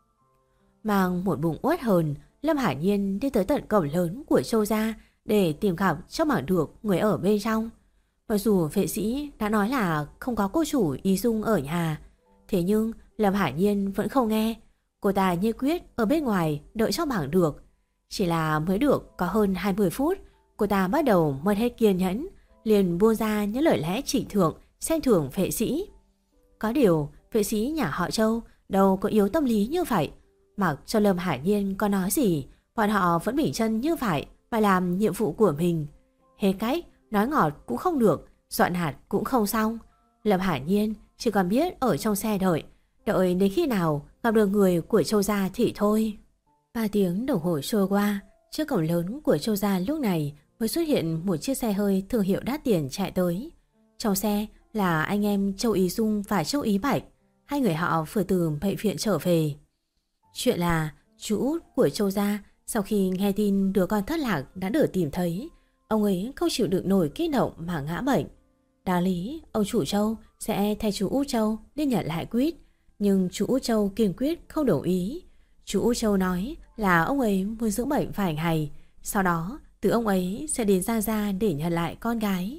Mang một bụng uất hờn, Lâm Hải Nhiên đi tới tận cổng lớn của Châu gia để tìm gặp cho bằng được người ở bên trong. Mặc dù vệ sĩ đã nói là không có cô chủ Y Dung ở nhà, thế nhưng Lâm Hải Nhiên vẫn không nghe. Cô ta như quyết ở bên ngoài đợi cho bằng được. Chỉ là mới được có hơn 20 phút, cô ta bắt đầu mất hết kiên nhẫn, liền buông ra những lời lẽ trịnh thượng xem thường vệ sĩ. Có điều vệ sĩ nhà họ Châu đâu có yếu tâm lý như vậy. Mặc cho Lâm Hải Nhiên có nói gì, bọn họ vẫn bình chân như vậy mà làm nhiệm vụ của mình. Hết cách, nói ngọt cũng không được, dọn hạt cũng không xong. Lâm Hải Nhiên chỉ còn biết ở trong xe đợi đến khi nào gặp được người của Châu gia thì thôi. 3 tiếng đồng hồ trôi qua, trước cổng lớn của Châu gia lúc này mới xuất hiện một chiếc xe hơi thương hiệu đắt tiền chạy tới. Trong xe là anh em Châu Ý Dung và Châu Ý Bạch. Hai người họ vừa từ bệnh viện trở về. Chuyện là chú út của Châu gia sau khi nghe tin đứa con thất lạc đã được tìm thấy, ông ấy không chịu đựng nổi kích động mà ngã bệnh. Đáng lý ông chủ Châu sẽ thay chú út Châu đi nhận lại Quýt, nhưng chú út Châu kiên quyết không đồng ý. Chú út Châu nói là ông ấy muốn dưỡng bệnh vài ngày, sau đó từ ông ấy sẽ đến Giang gia để nhận lại con gái.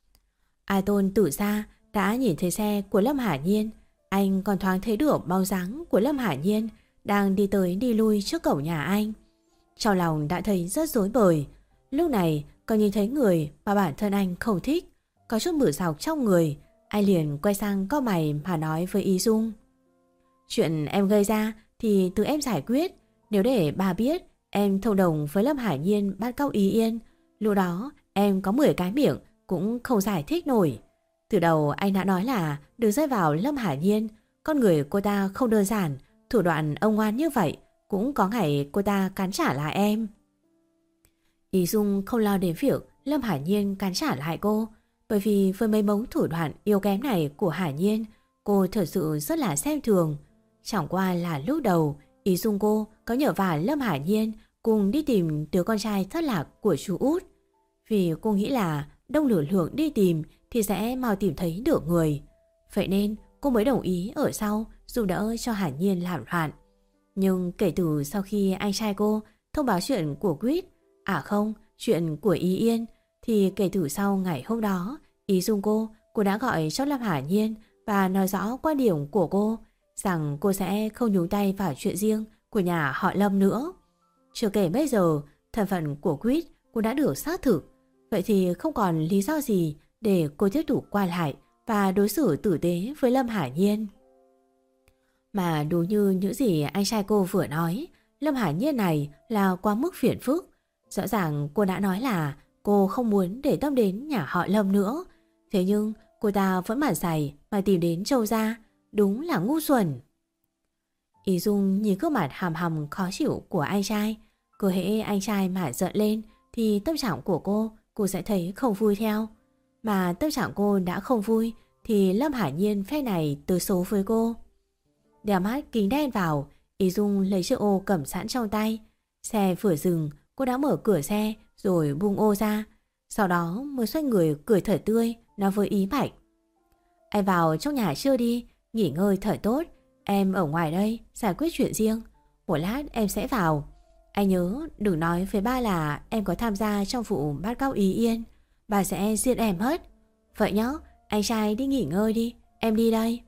A Tôn từ xa đã nhìn thấy xe của Lâm Hải Nhiên. Anh còn thoáng thấy được bóng dáng của Lâm Hải Nhiên đang đi tới đi lui trước cổng nhà anh. Trong lòng đã thấy rất rối bời. Lúc này còn nhìn thấy người mà bản thân anh không thích, có chút bự dọc trong người. Anh liền quay sang cau mày mà nói với Ý Dung: chuyện em gây ra thì tự em giải quyết. Nếu để bà biết em thông đồng với Lâm Hải Nhiên bắt cóc Ý Yên, lúc đó em có 10 cái miệng cũng không giải thích nổi. Từ đầu anh đã nói là đừng rơi vào Lâm Hải Nhiên. Con người cô ta không đơn giản, thủ đoạn ông ngoan như vậy cũng có ngày cô ta cắn trả lại em. Ý Dung không lo đến việc Lâm Hải Nhiên cắn trả lại cô, bởi vì với mấy mống thủ đoạn yếu kém này của Hải Nhiên, cô thật sự rất là xem thường. Chẳng qua là lúc đầu Ý Dung cô có nhờ vả Lâm Hải Nhiên cùng đi tìm đứa con trai thất lạc của chú út. Vì cô nghĩ là đông lửa lượng đi tìm thì sẽ mau tìm thấy được người. Vậy nên cô mới đồng ý ở sau giúp đỡ cho Hàn Nhiên làm loạn. Nhưng kể từ sau khi anh trai cô thông báo chuyện của Quýt, chuyện của Ý Yên, thì kể từ sau ngày hôm đó, ý dung cô đã gọi cho Lâm Hàn Nhiên và nói rõ quan điểm của cô rằng cô sẽ không nhúng tay vào chuyện riêng của nhà họ Lâm nữa. Chưa kể bây giờ thân phận của Quýt cũng đã được xác thực, vậy thì không còn lý do gì để cô tiếp tục quay lại và đối xử tử tế với Lâm Hàn Nhiên. Mà đúng như những gì anh trai cô vừa nói, Lâm Hàn Nhiên này là quá mức phiền phức. Rõ ràng cô đã nói là cô không muốn để tâm đến nhà họ Lâm nữa, thế nhưng cô ta vẫn mặt dày mà tìm đến Châu gia, đúng là ngu xuẩn. Ý Dung nhìn gương mặt hầm hầm khó chịu của anh trai. Cứ hễ anh trai mà giận lên thì tâm trạng của cô sẽ thấy không vui theo. Mà tâm trạng cô đã không vui thì Lâm Hàn Nhiên phe này từ xấu với cô. Đeo mắt kính đen vào, Ý Dung lấy chiếc ô cầm sẵn trong tay. Xe vừa dừng, cô đã mở cửa xe rồi bung ô ra. Sau đó mới xoay người cười thật tươi, nói với Ý Bạch: "Anh vào trong nhà chưa đi, nghỉ ngơi thật tốt. Em ở ngoài đây giải quyết chuyện riêng. Một lát em sẽ vào. Anh nhớ đừng nói với ba là em có tham gia trong vụ bắt cóc Ý Yên. Bà sẽ giết em hết. Vậy nhá, anh trai đi nghỉ ngơi đi, em đi đây."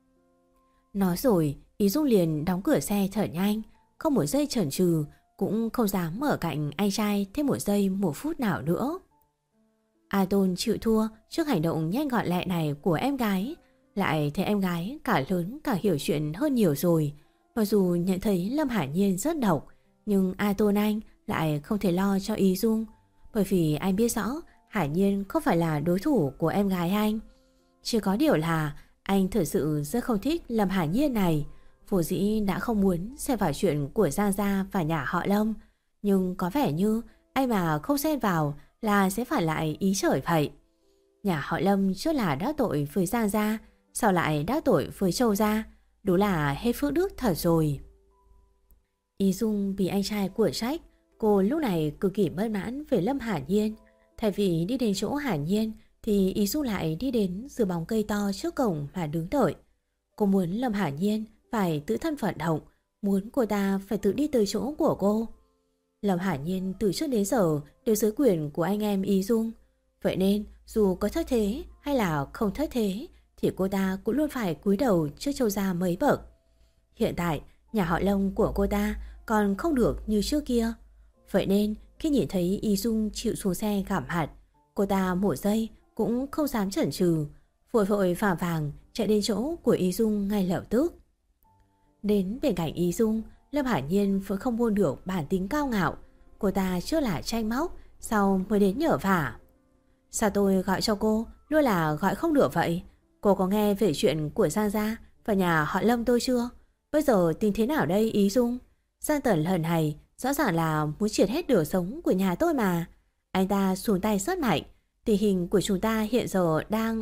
Nói rồi, Ý Dung liền đóng cửa xe thở nhanh, không một giây chần chừ, cũng không dám ở cạnh anh trai thêm một giây một phút nào nữa. A Tôn chịu thua trước hành động nhanh gọn lẹ này của em gái, lại thấy em gái cả lớn cả hiểu chuyện hơn nhiều rồi. Mặc dù nhận thấy Lâm Hàn Nhiên rất độc, nhưng A Tôn anh lại không thể lo cho Ý Dung, bởi vì anh biết rõ Hàn Nhiên không phải là đối thủ của em gái anh. Chỉ có điều là anh thực sự rất không thích Lâm Hàn Nhiên này, vốn dĩ đã không muốn xen vào chuyện của Giang gia và nhà họ Lâm, nhưng có vẻ như anh mà không xen vào là sẽ phản lại ý trời vậy. Nhà họ Lâm trước là đắc tội với Giang gia, sau lại đắc tội với Châu gia, đúng là hết phước đức thật rồi. Ý Dung bị anh trai của trách, cô lúc này cực kỳ bất mãn về Lâm Hàn Nhiên. Thay vì đi đến chỗ Hàn Nhiên thì Ý Dung lại đi đến dưới bóng cây to trước cổng mà đứng đợi. Cô muốn Lâm Hàn Nhiên phải tự thân vận động, muốn cô ta phải tự đi tới chỗ của cô. Lâm Hàn Nhiên từ trước đến giờ đều dưới quyền của anh em Ý Dung, vậy nên dù có thất thế hay là không thất thế thì cô ta cũng luôn phải cúi đầu trước Châu gia mấy bậc. Hiện tại nhà họ Lâm của cô ta còn không được như trước kia, vậy nên khi nhìn thấy Ý Dung chịu xuống xe gặp mặt, cô ta một giây cũng không dám chần chừ, vội vội vàng vàng chạy đến chỗ của Ý Dung ngay lập tức. Đến bên cạnh Ý Dung, Lâm Hàn Nhiên vẫn không buông được bản tính cao ngạo. Cô ta trước là tranh móc, sau mới đến nhờ vả. "Sao tôi gọi cho cô luôn là gọi không được vậy? Cô có nghe về chuyện của Giang gia và nhà họ Lâm tôi chưa? Bây giờ tính thế nào đây Ý Dung? Giang Tần lần này rõ ràng là muốn triệt hết đường sống của nhà tôi mà. Anh ta xuống tay rất mạnh. Tình hình của chúng ta hiện giờ đang..."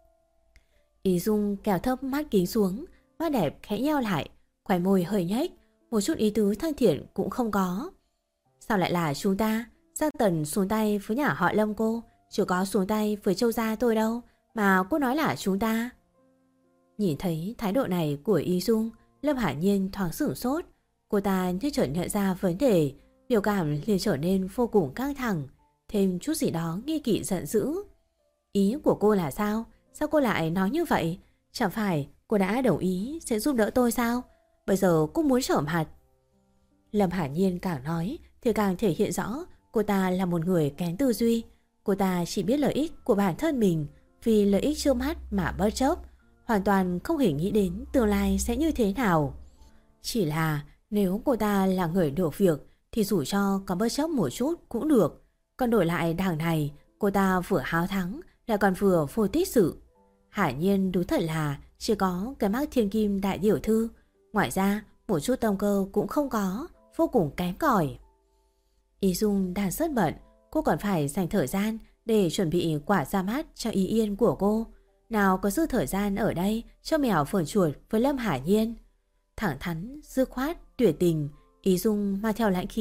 Ý Dung kéo thấp mắt kính xuống, mắt đẹp khẽ nheo lại, khóe môi hơi nhếch, một chút ý tứ thân thiện cũng không có. "Sao lại là chúng ta? Giang Tần xuống tay với nhà họ Lâm cô, chưa có xuống tay với Châu gia tôi đâu, mà cô nói là chúng ta." Nhìn thấy thái độ này của Ý Dung, Lâm Hàn Nhiên thoáng sửng sốt. Cô ta như chợt nhận ra vấn đề, biểu cảm liền trở nên vô cùng căng thẳng, thêm chút gì đó nghi kỵ giận dữ. "Ý của cô là sao? Sao cô lại nói như vậy? Chẳng phải cô đã đồng ý sẽ giúp đỡ tôi sao? Bây giờ cô muốn trở mặt." Lâm Hàn Nhiên càng nói thì càng thể hiện rõ cô ta là một người kém tư duy. Cô ta chỉ biết lợi ích của bản thân mình, vì lợi ích trước mắt mà bất chấp, hoàn toàn không hề nghĩ đến tương lai sẽ như thế nào. Chỉ là nếu cô ta là người được việc thì dù cho có bất chấp một chút cũng được. Còn đổi lại đằng này, cô ta vừa háo thắng lại còn vừa vô tích sự. Hàn Nhiên đúng thật là chỉ có cái mác thiên kim đại tiểu thư, ngoài ra một chút tâm cơ cũng không có, vô cùng kém cỏi. Ý Dung đang rất bận, cô còn phải dành thời gian để chuẩn bị quả ra mắt cho Ý Yên của cô. Nào có dư thời gian ở đây cho mèo phởn chuột với Lâm Hàn Nhiên. Thẳng thắn, dứt khoát, tuyệt tình, Ý Dung mang theo lãnh khí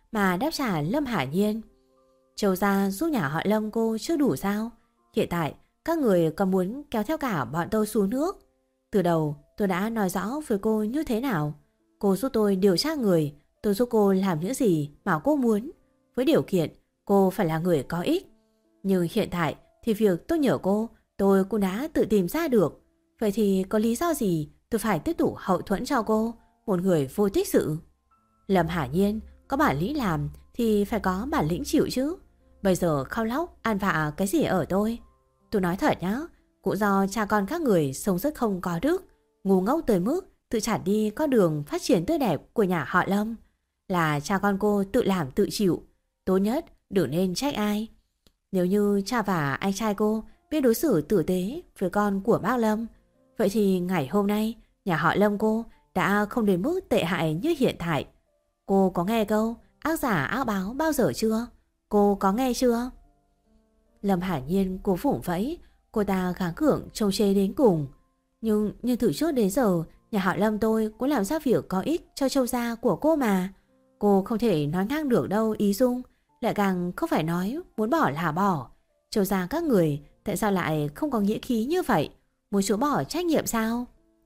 mà đáp trả Lâm Hải Nhiên. Châu gia giúp nhà họ Lâm cô chưa đủ sao? Hiện tại các người còn muốn kéo theo cả bọn tôi xuống nước. Từ đầu tôi đã nói rõ với cô như thế nào. Cô giúp tôi điều tra người, tôi giúp cô làm những gì mà cô muốn. Với điều kiện cô phải là người có ích. Nhưng hiện tại thì việc tôi nhờ cô tôi cũng đã tự tìm ra được. Vậy thì có lý do gì tôi phải tiếp tục hậu thuẫn cho cô, một người vô tích sự? Lâm Hải Nhiên có bản lĩnh làm thì phải có bản lĩnh chịu chứ. Bây giờ khao lóc ăn vạ cái gì ở tôi? Tôi nói thật nhá, cũng do cha con các người sống rất không có đức, ngu ngốc tới mức tự chặn đi con đường phát triển tươi đẹp của nhà họ Lâm. Là cha con cô tự làm tự chịu, tốt nhất đừng nên trách ai. Nếu như cha và anh trai cô biết đối xử tử tế với con của bác Lâm, vậy thì ngày hôm nay nhà họ Lâm cô đã không đến mức tệ hại như hiện tại. Cô có nghe câu ác giả ác báo bao giờ chưa? Cô có nghe chưa? Lâm Hải Nhiên cố vùng vẫy, cô ta gắng gượng trông chê đến cùng. Nhưng từ trước đến giờ nhà họ Lâm tôi cũng làm ra việc có ích cho Châu gia của cô mà. Cô không thể nói ngang được đâu Ý Dung. Lại càng không phải nói muốn bỏ là bỏ. Châu gia các người tại sao lại không có nghĩa khí như vậy? Muốn chối bỏ trách nhiệm sao?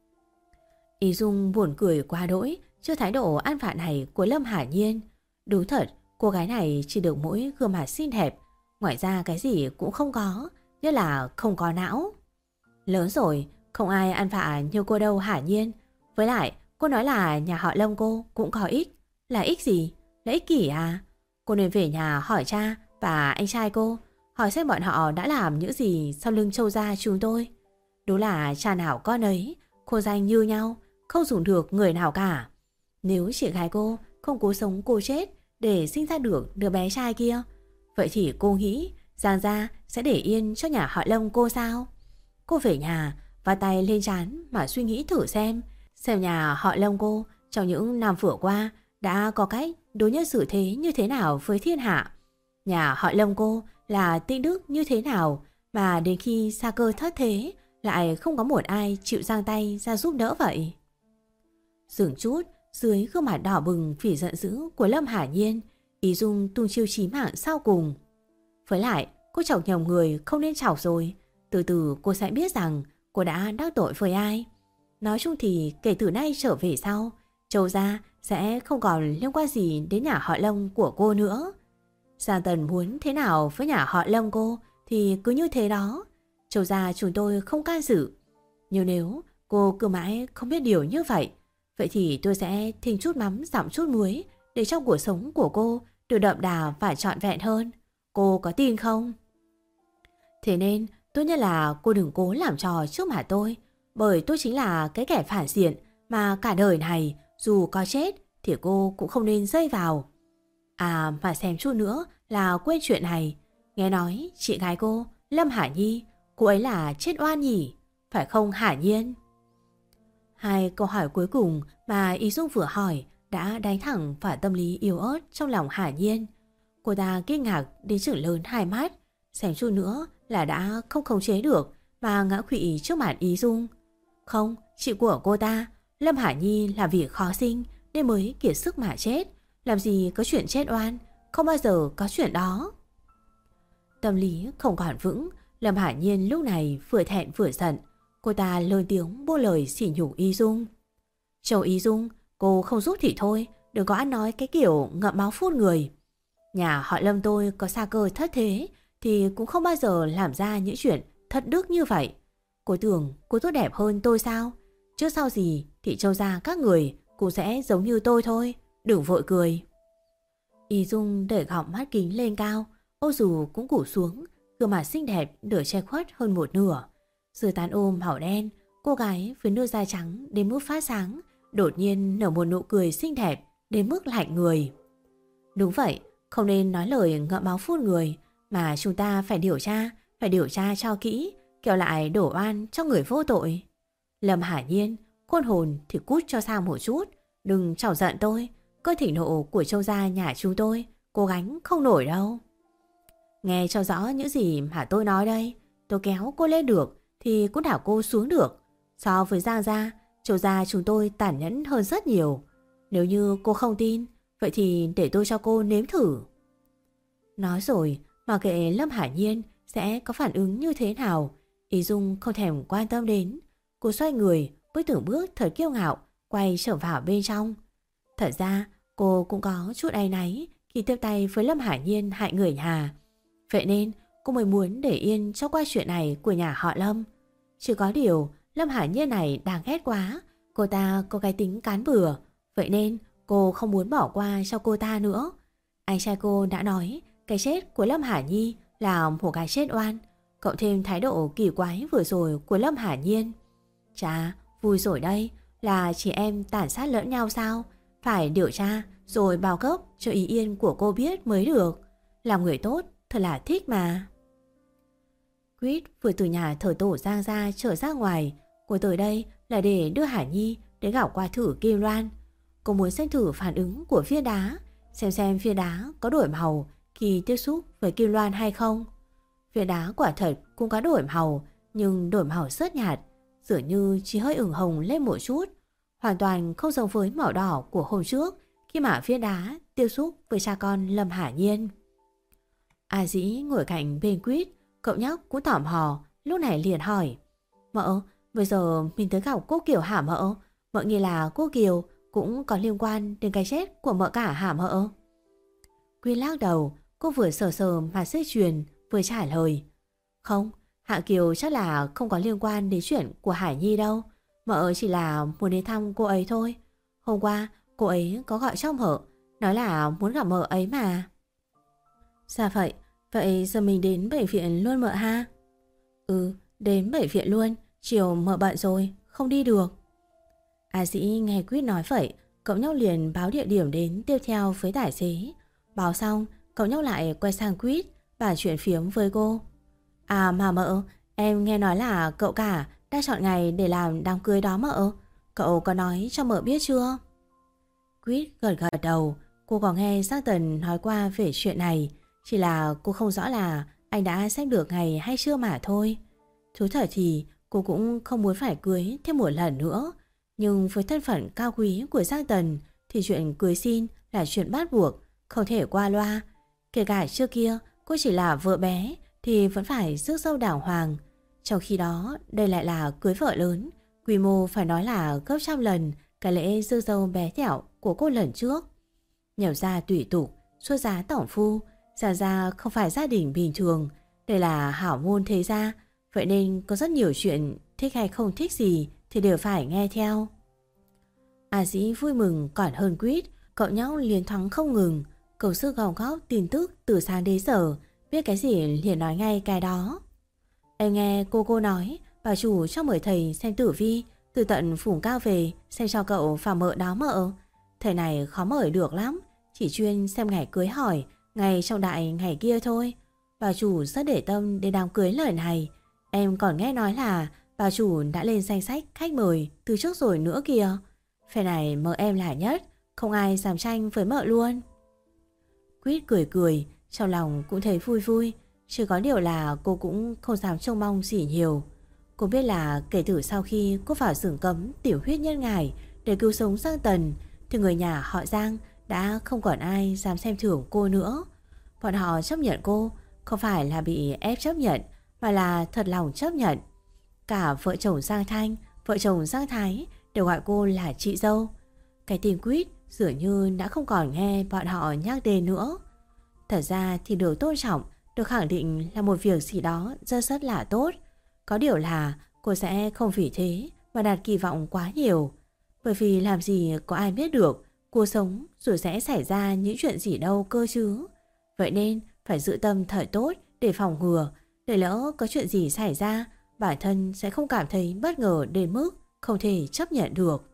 Ý Dung buồn cười quá đỗi trước thái độ ăn vạ này của Lâm Hải Nhiên. Đúng thật, cô gái này chỉ được mỗi gương mặt xinh đẹp, ngoài ra cái gì cũng không có, như là không có não. Lớn rồi, không ai ăn vạ như cô đâu Hải Nhiên. Với lại, cô nói là nhà họ Lâm cô cũng có ích. Là ích gì? Là ích kỷ à? Cô nên về nhà hỏi cha và anh trai cô, hỏi xem bọn họ đã làm những gì sau lưng Châu gia chúng tôi. Đúng là cha nào con ấy, khô danh như nhau, không dùng được người nào cả. Nếu chị gái cô không cố sống cô chết để sinh ra được đứa bé trai kia, vậy thì cô nghĩ Giang gia sẽ để yên cho nhà họ Lâm cô sao? Cô về nhà và tay lên trán mà suy nghĩ thử xem nhà họ Lâm cô trong những năm vừa qua đã có cách đối nhân xử thế như thế nào với thiên hạ. Nhà họ Lâm cô là tinh đức như thế nào mà đến khi xa cơ thất thế lại không có một ai chịu giang tay ra giúp đỡ vậy. Dừng chút, dưới gương mặt đỏ bừng vì giận dữ của Lâm Hải Nhiên, Ý Dung tung chiêu chí mạng sau cùng. Với lại, cô chọc nhầm người không nên chọc rồi. Từ từ cô sẽ biết rằng cô đã đắc tội với ai. Nói chung thì kể từ nay trở về sau, Châu gia sẽ không còn liên quan gì đến nhà họ Lâm của cô nữa. Giang Tần muốn thế nào với nhà họ Lâm cô thì cứ như thế đó. Châu gia chúng tôi không can dự. Nhưng nếu cô cứ mãi không biết điều như vậy, vậy thì tôi sẽ thêm chút mắm dặm chút muối để trong cuộc sống của cô được đậm đà và trọn vẹn hơn. Cô có tin không? Thế nên tốt nhất là cô đừng cố làm trò trước mặt tôi, bởi tôi chính là cái kẻ phản diện mà cả đời này dù có chết thì cô cũng không nên dây vào. À mà xem chút nữa là quên chuyện này. Nghe nói chị gái cô Lâm Hải Nhi, cô ấy là chết oan nhỉ? Phải không Hải Nhiên? Hai câu hỏi cuối cùng mà Ý Dung vừa hỏi đã đánh thẳng vào tâm lý yếu ớt trong lòng Hải Nhiên. Cô ta kinh ngạc đến chừng lớn hai mắt, xem chút nữa là đã không khống chế được mà ngã quỵ trước mặt Ý Dung. Không, chị của cô ta, Lâm Hải Nhi là vì khó sinh nên mới kiệt sức mà chết. Làm gì có chuyện chết oan, không bao giờ có chuyện đó. Tâm lý không còn vững, Lâm Hải Nhiên lúc này vừa thẹn vừa giận. Cô ta lớn tiếng buông lời sỉ nhục Ý Dung. Châu Ý Dung, cô không giúp thì thôi, đừng có ăn nói cái kiểu ngậm máu phun người. Nhà họ Lâm tôi có xa cơ thất thế thì cũng không bao giờ làm ra những chuyện thất đức như vậy. Cô tưởng cô tốt đẹp hơn tôi sao? Trước sau gì thì Châu gia các người cũng sẽ giống như tôi thôi, đừng vội cười. Ý Dung đẩy gọng mắt kính lên cao, ô dù cũng cụp xuống, gương mặt xinh đẹp được che khuất hơn một nửa. Dưới tán ôm màu đen, cô gái với đôi da trắng đến mức phát sáng đột nhiên nở một nụ cười xinh đẹp đến mức lạnh người. Đúng vậy, không nên nói lời ngậm máu phun người, mà chúng ta phải điều tra cho kỹ, kẻo lại đổ oan cho người vô tội. Lâm Hải Nhiên, khôn hồn thì cút cho sang một chút, đừng chọc giận tôi, cơn thịnh nộ của Châu gia nhà chúng tôi, cô gánh không nổi đâu. Nghe cho rõ những gì mà tôi nói đây, tôi kéo cô lên được thì cũng đảo cô xuống được. So với Giang gia, Châu gia chúng tôi tàn nhẫn hơn rất nhiều. Nếu như cô không tin, vậy thì để tôi cho cô nếm thử. Nói rồi, mặc kệ Lâm Hải Nhiên sẽ có phản ứng như thế nào, Ý Dung không thèm quan tâm đến. Cô xoay người, bước từng bước thật kiêu ngạo, quay trở vào bên trong. Thật ra, cô cũng có chút áy náy khi tiếp tay với Lâm Hải Nhiên hại người nhà. Vậy nên, cô mới muốn để yên cho qua chuyện này của nhà họ Lâm. Chỉ có điều, Lâm Hải Nhiên này đáng ghét quá. Cô ta có cái tính cán bừa, vậy nên cô không muốn bỏ qua cho cô ta nữa. Anh trai cô đã nói cái chết của Lâm Hải Nhi là một cái chết oan, cộng thêm thái độ kỳ quái vừa rồi của Lâm Hải Nhiên. Chà, vui rồi đây, là chị em tàn sát lẫn nhau sao? Phải điều tra rồi báo cấp cho ý yên của cô biết mới được. Làm người tốt thật là thích mà. Quýt vừa từ nhà thờ tổ Giang ra trở ra ngoài. Cô tới đây là để đưa Hải Nhi đến gạo qua thử kim loan. Cô muốn xem thử phản ứng của viên đá, xem viên đá có đổi màu khi tiếp xúc với kim loan hay không. Viên đá quả thật cũng có đổi màu, nhưng đổi màu rất nhạt, dường như chỉ hơi ửng hồng lên một chút, hoàn toàn không giống với màu đỏ của hôm trước khi mà viên đá tiếp xúc với cha con Lâm Hải Nhiên. A Dĩ ngồi cạnh bên Quýt, cậu nhóc cũng tò mò, lúc này liền hỏi: Mợ, bây giờ mình tới gặp cô Kiều hả mợ? Mợ nghĩ là cô Kiều cũng có liên quan đến cái chết của mợ cả hả mợ? Quýt lắc đầu, cô vừa sờ sờ mặt dây chuyền vừa trả lời: Không, Hạ Kiều chắc là không có liên quan đến chuyện của Hải Nhi đâu. Mợ chỉ là muốn đến thăm cô ấy thôi. Hôm qua cô ấy có gọi cho mợ, nói là muốn gặp mợ ấy mà. Dạ vậy giờ mình đến bệnh viện luôn mợ ha? Ừ, đến bệnh viện luôn, chiều mợ bận rồi, không đi được. A Dĩ nghe Quýt nói vậy, cậu nhóc liền báo địa điểm đến tiếp theo với tài xế. Báo xong, cậu nhóc lại quay sang Quýt và chuyện phiếm với cô. À mà mợ, em nghe nói là cậu cả đã chọn ngày để làm đám cưới đó mợ. Cậu có nói cho mợ biết chưa? Quýt gật đầu, cô có nghe Giang Tần nói qua về chuyện này, chỉ là cô không rõ là anh đã xét được ngày hay chưa mà thôi. Thú thật thì cô cũng không muốn phải cưới thêm một lần nữa, nhưng với thân phận cao quý của Giang Tần thì chuyện cưới xin là chuyện bắt buộc, không thể qua loa. Kể cả trước kia cô chỉ là vợ bé thì vẫn phải rước dâu đàng hoàng. Trong khi đó đây lại là cưới vợ lớn, quy mô phải nói là gấp trăm lần cái lễ rước dâu bé tẹo của cô lần trước. Nhểu ra tùy tục, xuất giá tổng phu, ra không phải gia đình bình thường, đây là hảo môn thế gia, vậy nên có rất nhiều chuyện thích hay không thích gì thì đều phải nghe theo. A Dĩ vui mừng còn hơn Quýt, cậu nhóc liền thoáng không ngừng, cầu sư gào góp tin tức từ sáng đến giờ, biết cái gì liền nói ngay cái đó. Em nghe cô nói, bà chủ cho mời thầy xem tử vi từ tận Phủ Cao về xem cho cậu và mợ đó mợ. Thầy này khó mời được lắm, chỉ chuyên xem ngày cưới hỏi, ngày trọng đại ngày kia thôi. Bà chủ rất để tâm đến đám cưới lần này. Em còn nghe nói là bà chủ đã lên danh sách khách mời từ trước rồi nữa kìa. Phe này mợ em là nhất, không ai dám tranh với mợ luôn. Quýt cười, trong lòng cũng thấy vui. Chỉ có điều là cô cũng không dám trông mong gì nhiều. Cô biết là kể từ sau khi cô vào xưởng cấm tiểu huyết nhân ngải để cứu sống Giang Tần thì người nhà họ Giang đã không còn ai dám xem thường cô nữa. Bọn họ chấp nhận cô không phải là bị ép chấp nhận, mà là thật lòng chấp nhận. Cả vợ chồng Giang Thanh, vợ chồng Giang Thái đều gọi cô là chị dâu. Cái tên Quýt dường như đã không còn nghe bọn họ nhắc đến nữa. Thật ra thì được tôn trọng, được khẳng định là một việc gì đó rất là tốt. Có điều là cô sẽ không vì thế mà đặt kỳ vọng quá nhiều. Bởi vì làm gì có ai biết được cuộc sống rồi sẽ xảy ra những chuyện gì đâu cơ chứ. Vậy nên phải giữ tâm thật tốt để phòng ngừa, để lỡ có chuyện gì xảy ra bản thân sẽ không cảm thấy bất ngờ đến mức không thể chấp nhận được.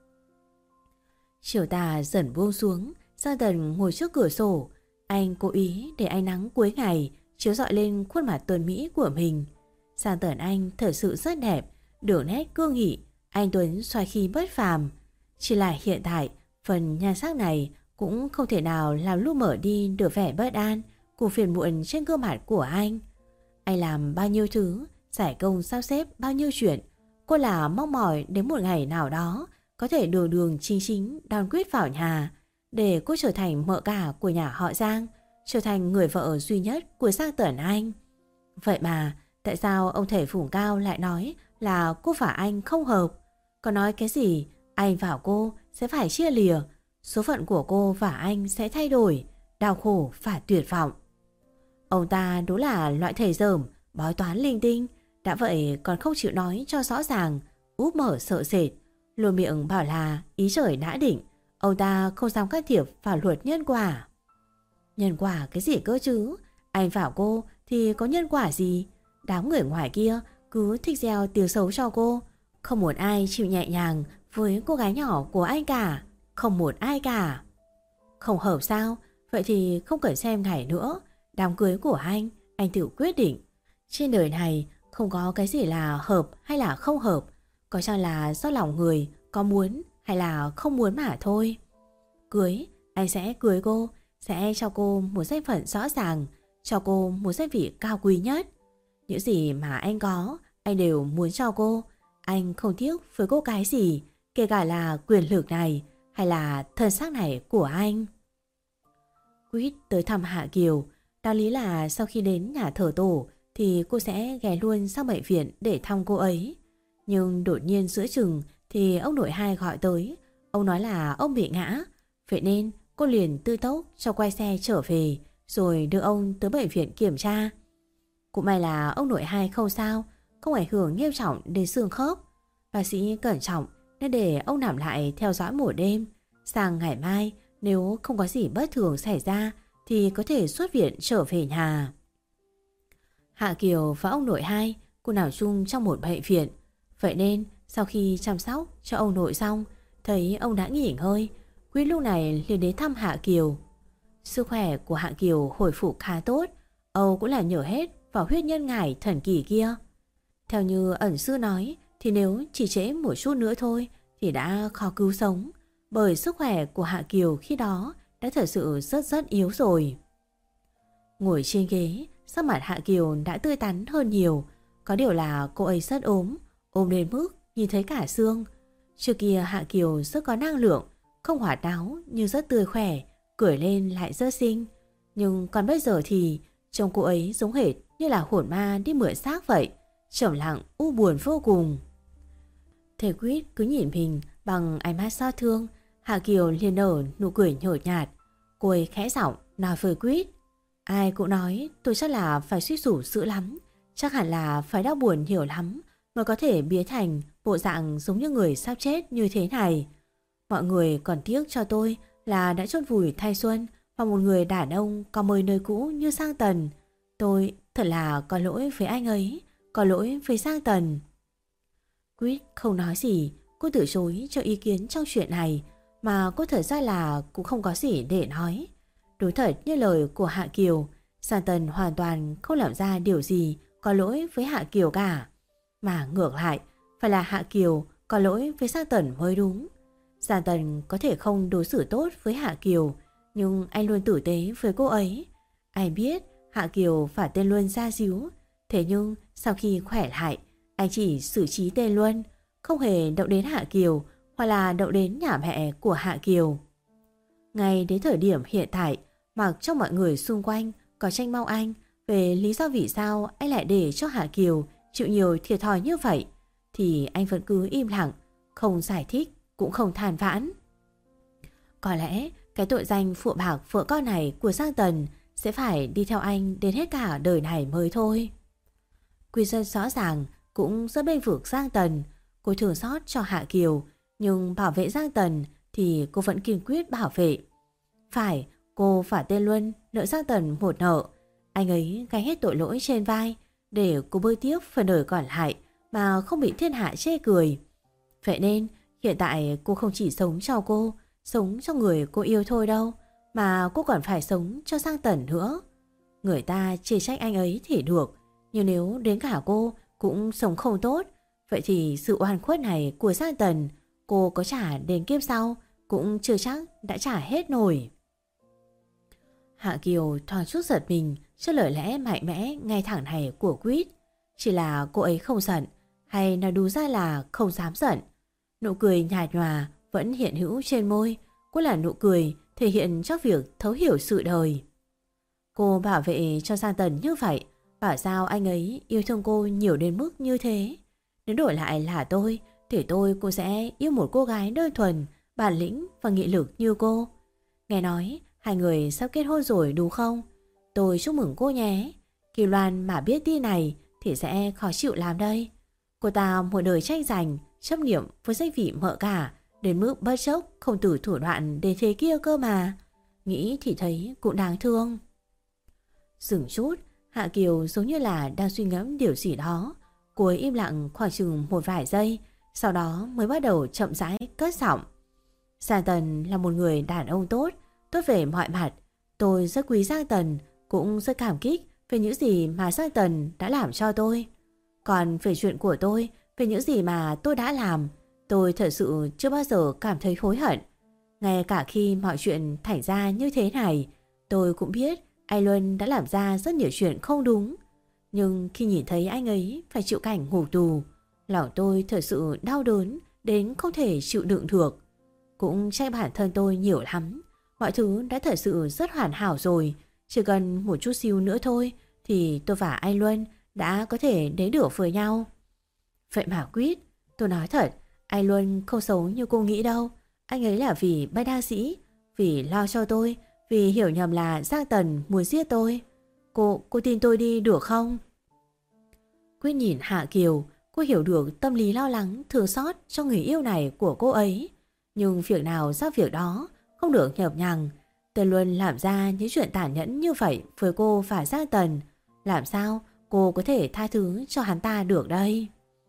Chiều tà dần buông xuống, Giang Tần ngồi trước cửa sổ. Anh cố ý để ánh nắng cuối ngày chiếu rọi lên khuôn mặt tuấn mỹ của mình. Giang Tần anh thật sự rất đẹp, đường nét cương nghị, anh tuấn xoài khí bất phàm. Chỉ là hiện tại phần nhan sắc này cũng không thể nào làm lu mờ đi được vẻ bất an cùng phiền muộn trên gương mặt của anh. Anh làm bao nhiêu thứ, giải công sắp xếp bao nhiêu chuyện, cô là mong mỏi đến một ngày nào đó có thể đường chính đón Quýt vào nhà. để cô trở thành mợ cả của nhà họ Giang, trở thành người vợ duy nhất của Giang Tần Anh. Vậy mà tại sao ông thầy Phùng Cao lại nói là cô và anh không hợp? Có nói cái gì anh và cô sẽ phải chia lìa, số phận của cô và anh sẽ thay đổi, đau khổ và tuyệt vọng. Ông ta đúng là loại thầy dởm, bói toán linh tinh. Đã vậy còn không chịu nói cho rõ ràng, úp mở sợ sệt, luôn miệng bảo là ý trời đã định, ông ta không dám can thiệp vào luật nhân quả. Nhân quả cái gì cơ chứ? Anh và cô thì có nhân quả gì? Đám người ngoài kia cứ thích gieo tiếng xấu cho cô, không một ai chịu nhẹ nhàng với cô gái nhỏ của anh cả, không một ai cả. Không hợp sao? Vậy thì không cần xem ngày nữa, đám cưới của anh tự quyết định. Trên đời này không có cái gì là hợp hay là không hợp, có chăng là do lòng người có muốn hay là không muốn mà thôi. Cưới, anh sẽ cưới cô, sẽ cho cô một danh phận rõ ràng, cho cô một danh vị cao quý nhất. Những gì mà anh có, anh đều muốn cho cô. Anh không tiếc với cô cái gì, kể cả là quyền lực này hay là thân xác này của anh. Quýt tới thăm Hạ Kiều, đạo lý là sau khi đến nhà thờ tổ thì cô sẽ ghé luôn sang bệnh viện để thăm cô ấy. Nhưng đột nhiên giữa chừng thì ông nội hai gọi tới. Ông nói là ông bị ngã, vậy nên cô liền tư tốc cho quay xe trở về rồi đưa ông tới bệnh viện kiểm tra. Cũng may là ông nội hai không sao, không ảnh hưởng nghiêm trọng đến xương khớp. Bác sĩ cẩn trọng nên để ông nằm lại theo dõi một đêm. Sang ngày mai nếu không có gì bất thường xảy ra thì có thể xuất viện trở về nhà. Hạ Kiều và ông nội hai cùng nằm chung trong một bệnh viện. Vậy nên sau khi chăm sóc cho ông nội xong, thấy ông đã nghỉ ngơi, Quýt lúc này liền đến thăm Hạ Kiều. Sức khỏe của Hạ Kiều hồi phục khá tốt, Âu cũng là nhờ hết vào huyết nhân ngải thần kỳ kia. Theo như ẩn sư nói thì nếu chỉ trễ một chút nữa thôi thì đã khó cứu sống, bởi sức khỏe của Hạ Kiều khi đó đã thật sự rất yếu rồi. Ngồi trên ghế, sắc mặt Hạ Kiều đã tươi tắn hơn nhiều, có điều là cô ấy rất ốm đến mức nhìn thấy cả xương. Trước kia Hạ Kiều rất có năng lượng, không hoạt náo nhưng rất tươi khỏe, cười lên lại rất xinh. Nhưng còn bây giờ thì trông cô ấy giống hệt như là hồn ma đi mượn xác vậy, trầm lặng u buồn vô cùng. Thầy Quýt cứ nhìn mình bằng ánh mắt xót thương. Hạ Kiều liền nở nụ cười nhợt nhạt. Cô ấy khẽ giọng nói với Quýt: ai cũng nói tôi chắc là phải suy sụp dữ lắm, chắc hẳn là phải đau buồn nhiều lắm mới có thể biến thành bộ dạng giống như người sắp chết như thế này. Mọi người còn tiếc cho tôi là đã chôn vùi thanh xuân và một người đàn ông có mới nơi cũ như Giang Tần. Tôi thật là có lỗi với anh ấy, có lỗi với Giang Tần. Quýt không nói gì, cô từ chối cho ý kiến trong chuyện này, mà cô thật ra là cũng không có gì để nói. Đối thật như lời của Hạ Kiều, Giang Tần hoàn toàn không làm ra điều gì có lỗi với Hạ Kiều cả, mà ngược lại phải là Hạ Kiều có lỗi với Giang Tần mới đúng. Giang Tần có thể không đối xử tốt với Hạ Kiều, nhưng anh luôn tử tế với cô ấy. Anh biết Hạ Kiều phải tên Luân ra díu, thế nhưng sau khi khỏe lại, anh chỉ xử trí tên Luân, không hề động đến Hạ Kiều hoặc là động đến nhà mẹ của Hạ Kiều. Ngay đến thời điểm hiện tại, mặc cho mọi người xung quanh có tranh mong anh về lý do vì sao anh lại để cho Hạ Kiều chịu nhiều thiệt thòi như vậy, thì anh vẫn cứ im lặng, không giải thích cũng không than vãn. Có lẽ cái tội danh phụ bạc vợ con này của Giang Tần sẽ phải đi theo anh đến hết cả đời này mới thôi. Quy Dân rõ ràng cũng rất bênh vực Giang Tần. Cô thương xót cho Hạ Kiều, nhưng bảo vệ Giang Tần thì cô vẫn kiên quyết bảo vệ. Phải, cô và tên Luân nợ Giang Tần một nợ. Anh ấy gánh hết tội lỗi trên vai để cô bơi tiếp phần đời còn lại mà không bị thiên hạ chê cười. Vậy nên hiện tại cô không chỉ sống cho cô, sống cho người cô yêu thôi đâu, mà cô còn phải sống cho Giang Tần nữa. Người ta chê trách anh ấy thì được, nhưng nếu đến cả cô cũng sống không tốt, vậy thì sự oan khuất này của Giang Tần cô có trả đến kiếp sau cũng chưa chắc đã trả hết nổi. Hạ Kiều thoáng chút giật mình trước lời lẽ mạnh mẽ ngay thẳng này của Quýt. Chỉ là cô ấy không giận, hay nói đúng ra là không dám giận. Nụ cười nhạt nhòa vẫn hiện hữu trên môi. Cô là nụ cười thể hiện cho việc thấu hiểu sự đời. Cô bảo vệ cho Giang Tần như vậy, bảo sao anh ấy yêu thương cô nhiều đến mức như thế. Nếu đổi lại là tôi, thì tôi cũng sẽ yêu một cô gái đơn thuần, bản lĩnh và nghị lực như cô. Nghe nói hai người sắp kết hôn rồi đúng không? Tôi chúc mừng cô nhé. Kỳ Loan mà biết tin này thì sẽ khó chịu lắm đây. Cô ta một đời tranh giành, chấp niệm với danh vị mợ cả, đến mức bất chốc không từ thủ đoạn đến thế kia cơ mà. Nghĩ thì thấy cũng đáng thương. Dừng chút, Hạ Kiều giống như là đang suy ngẫm điều gì đó. Cô ấy im lặng khoảng chừng một vài giây, sau đó mới bắt đầu chậm rãi cất giọng. Giang Tần là một người đàn ông tốt, tốt về mọi mặt. Tôi rất quý Giang Tần, cũng rất cảm kích về những gì mà Giang Tần đã làm cho tôi. Còn về chuyện của tôi, về những gì mà tôi đã làm, tôi thật sự chưa bao giờ cảm thấy hối hận. Ngay cả khi mọi chuyện thành ra như thế này, tôi cũng biết anh Luân đã làm ra rất nhiều chuyện không đúng. Nhưng khi nhìn thấy anh ấy phải chịu cảnh ngủ tù, lòng tôi thật sự đau đớn đến không thể chịu đựng được. Cũng trách bản thân tôi nhiều lắm. Mọi thứ đã thật sự rất hoàn hảo rồi. Chỉ cần một chút xíu nữa thôi thì tôi và anh Luân đã có thể đến được với nhau. Vậy mà Quýt, tôi nói thật, anh Luân không xấu như cô nghĩ đâu. Anh ấy là vì bất đa dĩ, vì lo cho tôi, vì hiểu nhầm là Giang Tần muốn giết tôi. Cô tin tôi đi được không? Quýt nhìn Hạ Kiều, cô hiểu được tâm lý lo lắng, thương xót cho người yêu này của cô ấy. Nhưng việc nào ra việc đó, không được nhập nhằng. Tên Luân làm ra những chuyện tàn nhẫn như vậy với cô và Giang Tần. Làm sao cô có thể tha thứ cho hắn ta được đây?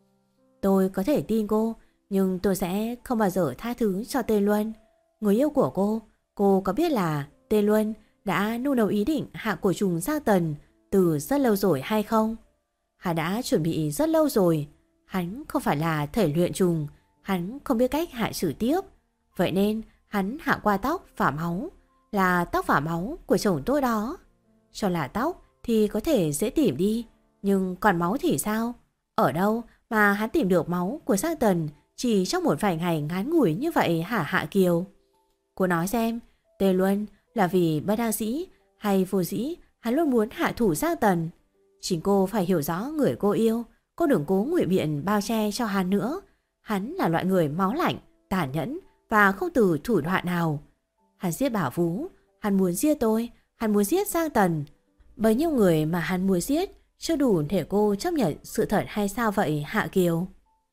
Tôi có thể tin cô, nhưng tôi sẽ không bao giờ tha thứ cho tên Luân. Người yêu của cô có biết là tên Luân đã nung nấu ý định hạ cổ trùng Giang Tần từ rất lâu rồi hay không? Hắn đã chuẩn bị rất lâu rồi. Hắn không phải là thể luyện trùng, hắn không biết cách hạ trừ tiếp. Vậy nên hắn hạ qua tóc và máu, là tóc và máu của chồng tôi đó. Cho là tóc thì có thể dễ tìm đi, nhưng còn máu thì sao? Ở đâu mà hắn tìm được máu của Giang Tần chỉ trong một vài ngày ngắn ngủi như vậy hả Hạ Kiều? Cô nói xem, tên Luân là vì bất đa dĩ hay vô dĩ hắn luôn muốn hạ thủ Giang Tần? Chính cô phải hiểu rõ người cô yêu, cô đừng cố ngụy biện bao che cho hắn nữa. Hắn là loại người máu lạnh, tàn nhẫn và không từ thủ đoạn nào. Hắn giết Bảo Vũ, hắn muốn giết tôi, hắn muốn giết Giang Tần. Bấy nhiêu người mà hắn muốn giết chưa đủ để cô chấp nhận sự thật hay sao vậy Hạ Kiều?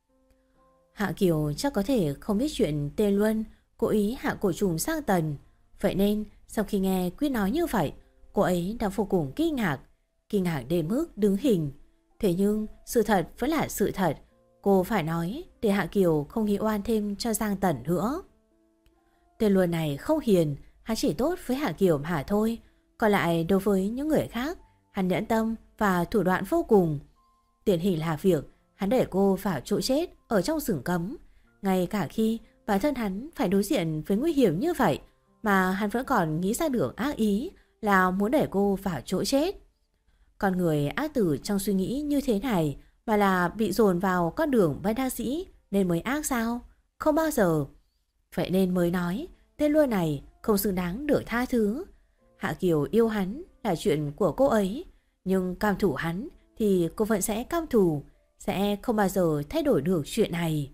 Hạ Kiều chắc có thể không biết chuyện tên Luân cố ý hạ cổ trùng Giang Tần. Vậy nên sau khi nghe Quyết nói như vậy, cô ấy đã vô cùng kinh ngạc đến mức đứng hình. Thế nhưng sự thật vẫn là sự thật, cô phải nói để Hạ Kiều không nghĩ oan thêm cho Giang Tần nữa. Tên Luân này không hiền, hắn chỉ tốt với Hạ Kiều mà thôi. Còn lại đối với những người khác, hắn nhẫn tâm và thủ đoạn vô cùng. Điển hình là việc hắn để cô vào chỗ chết ở trong rừng cấm. Ngay cả khi bản thân hắn phải đối diện với nguy hiểm như vậy, mà hắn vẫn còn nghĩ ra được ác ý là muốn để cô vào chỗ chết. Con người ác tử trong suy nghĩ như thế này mà là bị dồn vào con đường bất đắc dĩ nên mới ác sao? Không bao giờ. Vậy nên mới nói tên Luân này không xứng đáng được tha thứ. Hạ Kiều yêu hắn là chuyện của cô ấy, nhưng cam thủ hắn thì cô vẫn sẽ cam thủ, sẽ không bao giờ thay đổi được chuyện này.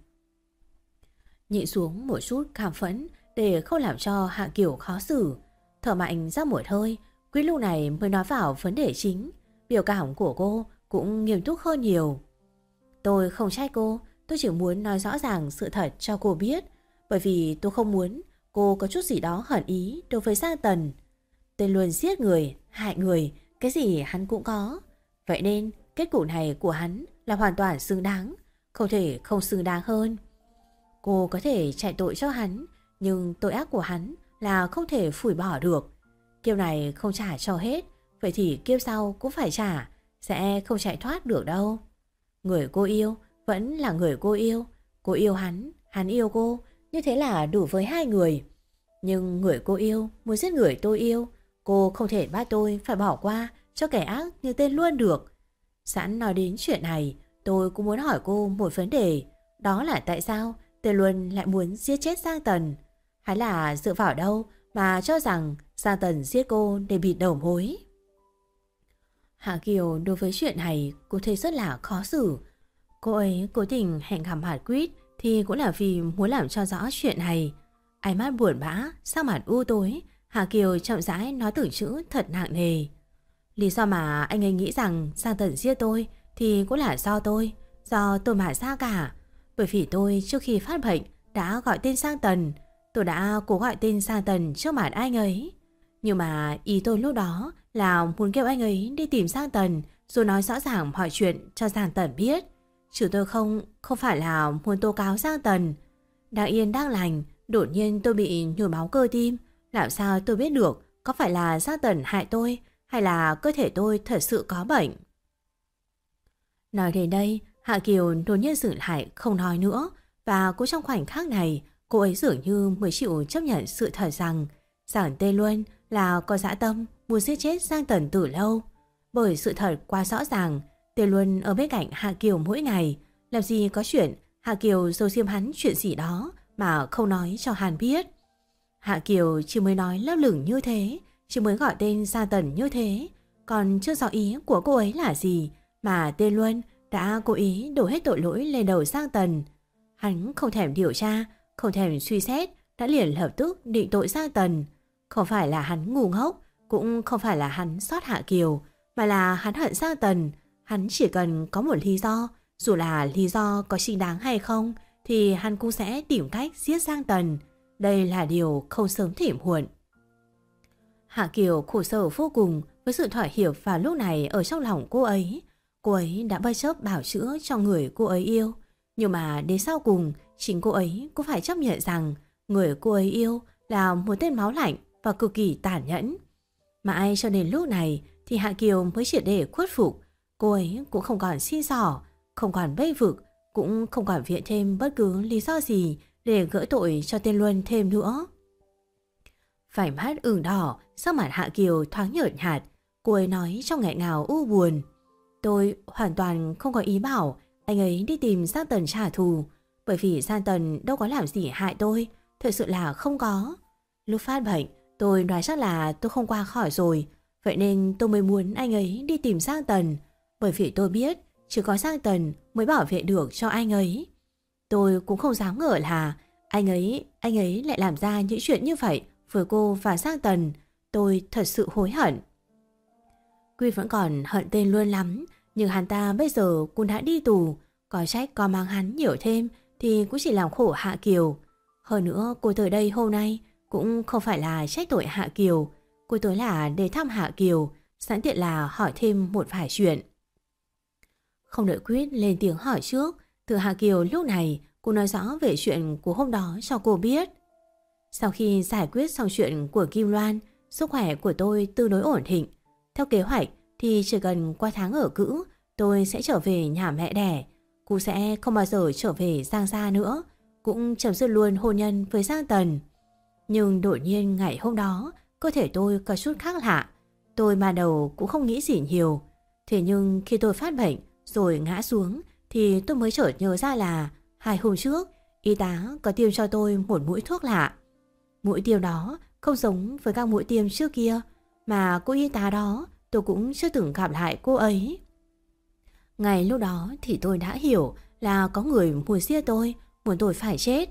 Nhịn xuống một chút cảm phẫn để không làm cho Hạ Kiều khó xử, thở mạnh ra một hơi, Quý lúc này mới nói vào vấn đề chính. Biểu cảm của cô cũng nghiêm túc hơn nhiều. Tôi không trách cô, tôi chỉ muốn nói rõ ràng sự thật cho cô biết, bởi vì tôi không muốn cô có chút gì đó hận ý đối với Giang Tần. Tên Luân giết người, hại người, cái gì hắn cũng có. Vậy nên kết cục này của hắn là hoàn toàn xứng đáng, không thể không xứng đáng hơn. Cô có thể chạy tội cho hắn, nhưng tội ác của hắn là không thể phủi bỏ được. Kiếp này không trả cho hết, vậy thì kiếp sau cũng phải trả, sẽ không chạy thoát được đâu. Người cô yêu vẫn là người cô yêu hắn, hắn yêu cô, như thế là đủ với hai người. Nhưng người cô yêu muốn giết người tôi yêu, cô không thể bắt tôi phải bỏ qua cho kẻ ác như tên Luân được. Sẵn nói đến chuyện này, tôi cũng muốn hỏi cô một vấn đề, đó là tại sao tên Luân lại muốn giết chết Giang Tần? Hay là dựa vào đâu mà cho rằng Giang Tần giết cô để bịt đầu mối. Hạ Kiều đối với chuyện này cô thấy rất là khó xử. Cô ấy cố tình hẹn gặp Hạt Quýt thì cũng là vì muốn làm cho rõ chuyện này. Ánh mắt buồn bã, sắc mặt u tối, Hạ Kiều chậm rãi nói từng chữ thật nặng nề. Lý do mà anh ấy nghĩ rằng Giang Tần giết tôi thì cũng là do tôi mà ra cả. Bởi vì tôi trước khi phát bệnh đã gọi tên Giang Tần, tôi đã cố gọi tên Giang Tần trước mặt anh ấy. Nhưng mà ý tôi lúc đó là muốn kêu anh ấy đi tìm Giang Tần rồi nói rõ ràng mọi chuyện cho Giang Tần biết. Chứ tôi không phải là muốn tố cáo Giang Tần. Đang yên đang lành, đột nhiên tôi bị nhồi máu cơ tim. Làm sao tôi biết được có phải là Giang Tần hại tôi hay là cơ thể tôi thật sự có bệnh. Nói đến đây, Hạ Kiều đột nhiên dừng lại không nói nữa. Và cũng trong khoảnh khắc này, cô ấy dường như mới chịu chấp nhận sự thật rằng Tê Luân là có dã tâm muốn giết chết Giang Tần từ lâu. Bởi sự thật quá rõ ràng, Tê Luân ở bên cạnh Hạ Kiều mỗi ngày. Làm gì có chuyện Hạ Kiều giấu giếm hắn chuyện gì đó mà không nói cho hắn biết. Hạ Kiều chỉ mới nói lấp lửng như thế, chỉ mới gọi tên Giang Tần như thế, còn chưa rõ ý của cô ấy là gì mà Tê Luân đã cố ý đổ hết tội lỗi lên đầu Giang Tần. Hắn không thèm điều tra, không thèm suy xét, đã liền lập tức định tội Giang Tần. Không phải là hắn ngu ngốc, cũng không phải là hắn xót Hạ Kiều, mà là hắn hận Giang Tần. Hắn chỉ cần có một lý do, dù là lý do có chính đáng hay không, thì hắn cũng sẽ tìm cách giết Giang Tần. Đây là điều không sớm thì muộn. Hạ Kiều khổ sở vô cùng với sự thỏa hiệp vào lúc này ở trong lòng cô ấy. Cô ấy đã bất chấp bảo chữa cho người cô ấy yêu. Nhưng mà đến sau cùng, chính cô ấy cũng phải chấp nhận rằng người cô ấy yêu là một tên máu lạnh và cực kỳ tàn nhẫn. Mãi cho đến lúc này thì Hạ Kiều mới triệt để khuất phục. Cô ấy cũng không còn xin xỏ, không còn bênh vực, cũng không còn viện thêm bất cứ lý do gì để gỡ tội cho tên Luân thêm nữa. Phải mắt ửng đỏ, sắc mặt Hạ Kiều thoáng nhợt nhạt. Cô ấy nói trong nghẹn ngào u buồn: tôi hoàn toàn không có ý bảo anh ấy đi tìm Giang Tần trả thù, bởi vì Giang Tần đâu có làm gì hại tôi, thật sự là không có. Lúc phát bệnh, tôi nói chắc là tôi không qua khỏi rồi, vậy nên tôi mới muốn anh ấy đi tìm Giang Tần, bởi vì tôi biết chỉ có Giang Tần mới bảo vệ được cho anh ấy. Tôi cũng không dám ngờ là anh ấy lại làm ra những chuyện như vậy với cô và Giang Tần. Tôi thật sự hối hận. Quy vẫn còn hận tên Luân lắm, nhưng hắn ta bây giờ cũng đã đi tù, có trách có mang hắn nhiều thêm thì cũng chỉ làm khổ Hạ Kiều. Hơn nữa cô tới đây hôm nay cũng không phải là trách tội Hạ Kiều, cô tới là để thăm Hạ Kiều, sẵn tiện là hỏi thêm một vài chuyện. Không đợi Quyết lên tiếng hỏi trước, từ Hạ Kiều lúc này cô nói rõ về chuyện của hôm đó cho cô biết. Sau khi giải quyết xong chuyện của Kim Loan, sức khỏe của tôi tương đối ổn định. Theo kế hoạch thì chỉ cần qua tháng ở cữ, tôi sẽ trở về nhà mẹ đẻ. Cô sẽ không bao giờ trở về Giang gia nữa, cũng chấm dứt luôn hôn nhân với Giang Tần. Nhưng đột nhiên ngày hôm đó, cơ thể tôi có chút khác lạ. Tôi ban đầu cũng không nghĩ gì nhiều. Thế nhưng khi tôi phát bệnh rồi ngã xuống thì tôi mới chợt nhớ ra là 2 hôm trước y tá có tiêm cho tôi một mũi thuốc lạ. Mũi tiêm đó không giống với các mũi tiêm trước kia, mà cô y tá đó tôi cũng chưa từng gặp lại cô ấy. Ngày lúc đó thì tôi đã hiểu là có người muốn giết tôi, muốn tôi phải chết.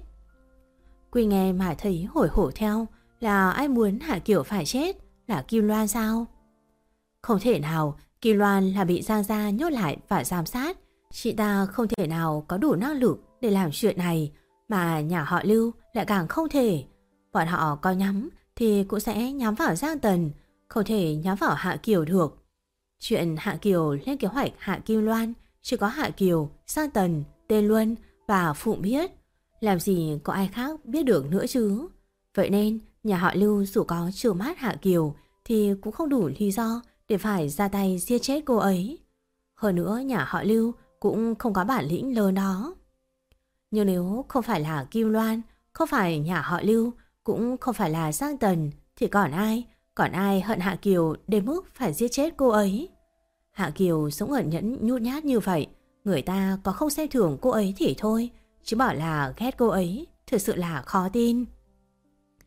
Quy nghe mà thấy hồi hổ theo, là ai muốn Hạ Kiều phải chết, là Kim Loan sao? Không thể nào, Kim Loan là bị Giang gia nhốt lại và giám sát. Chị ta không thể nào có đủ năng lực để làm chuyện này, mà nhà họ Lưu lại càng không thể. Bọn họ có nhắm thì cũng sẽ nhắm vào Giang Tần, không thể nhắm vào Hạ Kiều được. Chuyện Hạ Kiều lên kế hoạch hạ Kim Loan chỉ có Hạ Kiều, Giang Tần, Tên Luân và Phụng biết. Làm gì có ai khác biết được nữa chứ. Vậy nên nhà họ Lưu dù có trừ mắt Hạ Kiều thì cũng không đủ lý do để phải ra tay giết chết cô ấy. Hơn nữa nhà họ Lưu cũng không có bản lĩnh lớn đó. Nhưng nếu không phải là Kim Loan, không phải nhà họ Lưu, cũng không phải là Giang Tần, thì còn ai? Còn ai hận Hạ Kiều đến mức phải giết chết cô ấy? Hạ Kiều sống ẩn nhẫn nhút nhát như vậy, người ta có không xem thường cô ấy thì thôi, chứ bảo là ghét cô ấy, thực sự là khó tin.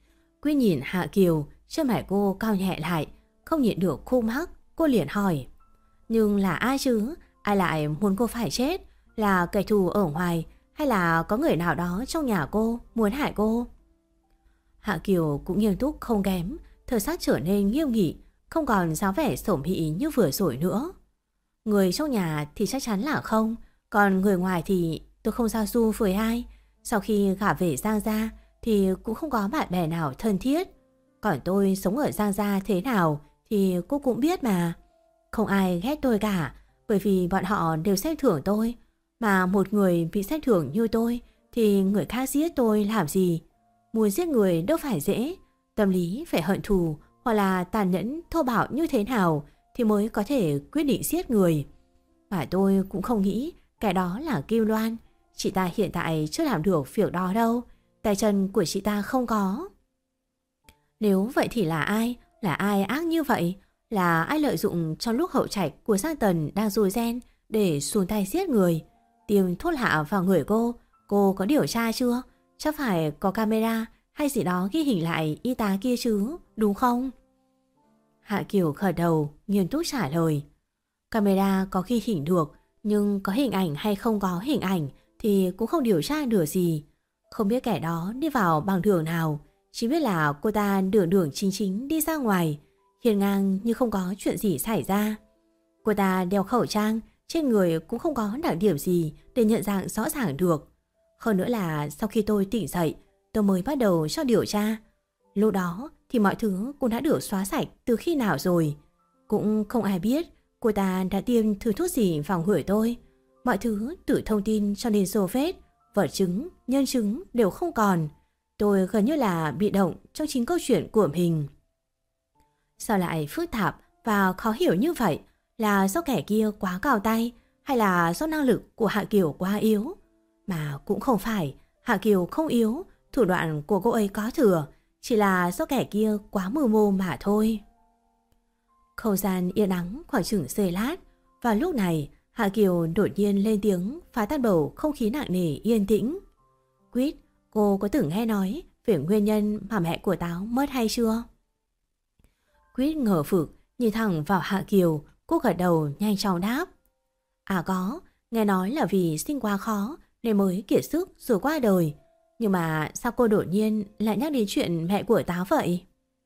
Quyết nhìn Hạ Kiều, chân mày cô cau nhẹ lại, không nhịn được khung hắc, cô liền hỏi. Nhưng là ai chứ? Ai lại muốn cô phải chết? Là kẻ thù ở ngoài hay là có người nào đó trong nhà cô muốn hại cô? Hạ Kiều cũng nghiêm túc không kém, thần sắc trở nên nghiêm nghị, không còn dáng vẻ sổm hị như vừa rồi nữa. Người trong nhà thì chắc chắn là không, còn người ngoài thì tôi không giao du với ai. Sau khi gả về Giang Gia thì cũng không có bạn bè nào thân thiết. Còn tôi sống ở Giang Gia thế nào thì cô cũng biết mà. Không ai ghét tôi cả, bởi vì bọn họ đều xem thường tôi. Mà một người bị xem thường như tôi thì người khác giết tôi làm gì? Muốn giết người đâu phải dễ, tâm lý phải hận thù hoặc là tàn nhẫn thô bạo như thế nào thì mới có thể quyết định giết người. Mà tôi cũng không nghĩ cái đó là Kim Loan. Chị ta hiện tại chưa làm được việc đó đâu, tay chân của chị ta không có. Nếu vậy thì là ai? Là ai ác như vậy? Là ai lợi dụng trong lúc hậu trạch của Giang Tần đang rùi ren để xuống tay giết người? Tiêm thuốc lạ vào người cô có điều tra chưa? Chắc phải có camera hay gì đó ghi hình lại y tá kia chứ, đúng không? Hạ Kiều gật đầu, nghiêm túc trả lời. Camera có ghi hình được, nhưng có hình ảnh hay không có hình ảnh thì cũng không điều tra được gì. Không biết kẻ đó đi vào bằng đường nào, chỉ biết là cô ta đường đường chính chính đi ra ngoài, hiền ngang như không có chuyện gì xảy ra. Cô ta đeo khẩu trang, trên người cũng không có đặc điểm gì để nhận dạng rõ ràng được. Hơn nữa là sau khi tôi tỉnh dậy, tôi mới bắt đầu cho điều tra. Lúc đó thì mọi thứ cũng đã được xóa sạch từ khi nào rồi. Cũng không ai biết cô ta đã tiêm thứ thuốc gì vào người tôi. Mọi thứ từ thông tin cho đến dấu vết, vật chứng, nhân chứng đều không còn. Tôi gần như là bị động trong chính câu chuyện của mình. Sao lại phức tạp và khó hiểu như vậy? Là do kẻ kia quá cao tay hay là do năng lực của Hạ Kiều quá yếu? Mà cũng không phải, Hạ Kiều không yếu, thủ đoạn của cô ấy có thừa, chỉ là do kẻ kia quá mưu mô mà thôi. Không gian yên ắng khoảng chừng giây lát, và lúc này Hạ Kiều đột nhiên lên tiếng phá tan bầu không khí nặng nề yên tĩnh. Quýt, cô có từng nghe nói về nguyên nhân mà mẹ của Táo mất hay chưa? Quýt ngờ vực nhìn thẳng vào Hạ Kiều, cô gật đầu nhanh chóng đáp. À có, nghe nói là vì sinh quá khó nên mới kiệt sức rồi qua đời. Nhưng mà sao cô đột nhiên lại nhắc đến chuyện mẹ của Táo vậy?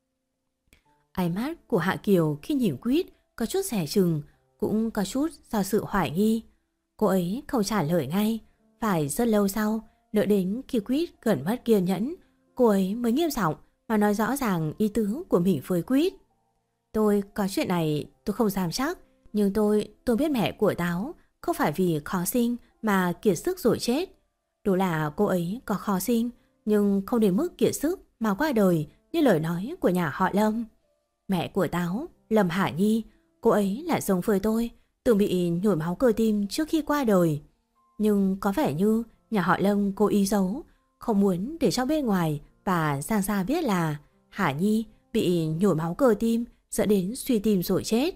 Ánh mắt của Hạ Kiều khi nhìn Quýt có chút dè chừng, cũng có chút do sự hoài nghi. Cô ấy không trả lời ngay, phải rất lâu sau, đợi đến khi Quýt gần mất kiên nhẫn, cô ấy mới nghiêm giọng mà nói rõ ràng ý tứ của mình với Quýt. Tôi có chuyện này tôi không dám chắc, nhưng tôi biết mẹ của Táo không phải vì khó sinh mà kiệt sức rồi chết. Đúng là cô ấy có khó sinh, nhưng không đến mức kiệt sức mà qua đời như lời nói của nhà họ Lâm. Mẹ của Táo, Lâm Hà Nhi, cô ấy là giống với tôi, từng bị nhồi máu cơ tim trước khi qua đời. Nhưng có vẻ như nhà họ Lâm cố ý giấu, không muốn để cho bên ngoài và Giang Gia biết là Hà Nhi bị nhồi máu cơ tim dẫn đến suy tim rồi chết.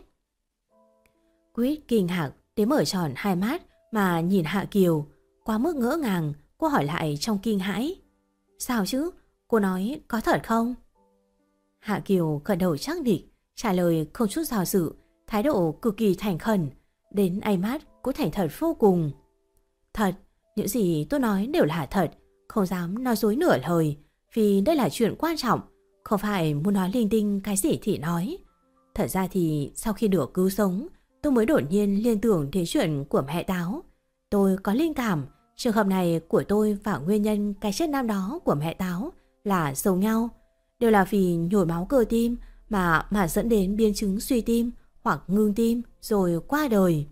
Quýt kinh ngạc đến mở tròn hai mắt mà nhìn Hạ Kiều, quá mức ngỡ ngàng. Cô hỏi lại trong kinh hãi. Sao chứ? Cô nói có thật không? Hạ Kiều gật đầu chắc định, trả lời không chút do dự, thái độ cực kỳ thành khẩn, đến ánh mắt cũng thành thật vô cùng. Thật, những gì tôi nói đều là thật, không dám nói dối nửa lời, vì đây là chuyện quan trọng, không phải muốn nói linh tinh cái gì thì nói. Thật ra thì sau khi được cứu sống, tôi mới đột nhiên liên tưởng đến chuyện của mẹ Táo. Tôi có linh cảm trường hợp này của tôi và nguyên nhân cái chết năm đó của mẹ Táo là giống nhau, đều là vì nhồi máu cơ tim mà dẫn đến biến chứng suy tim hoặc ngưng tim rồi qua đời.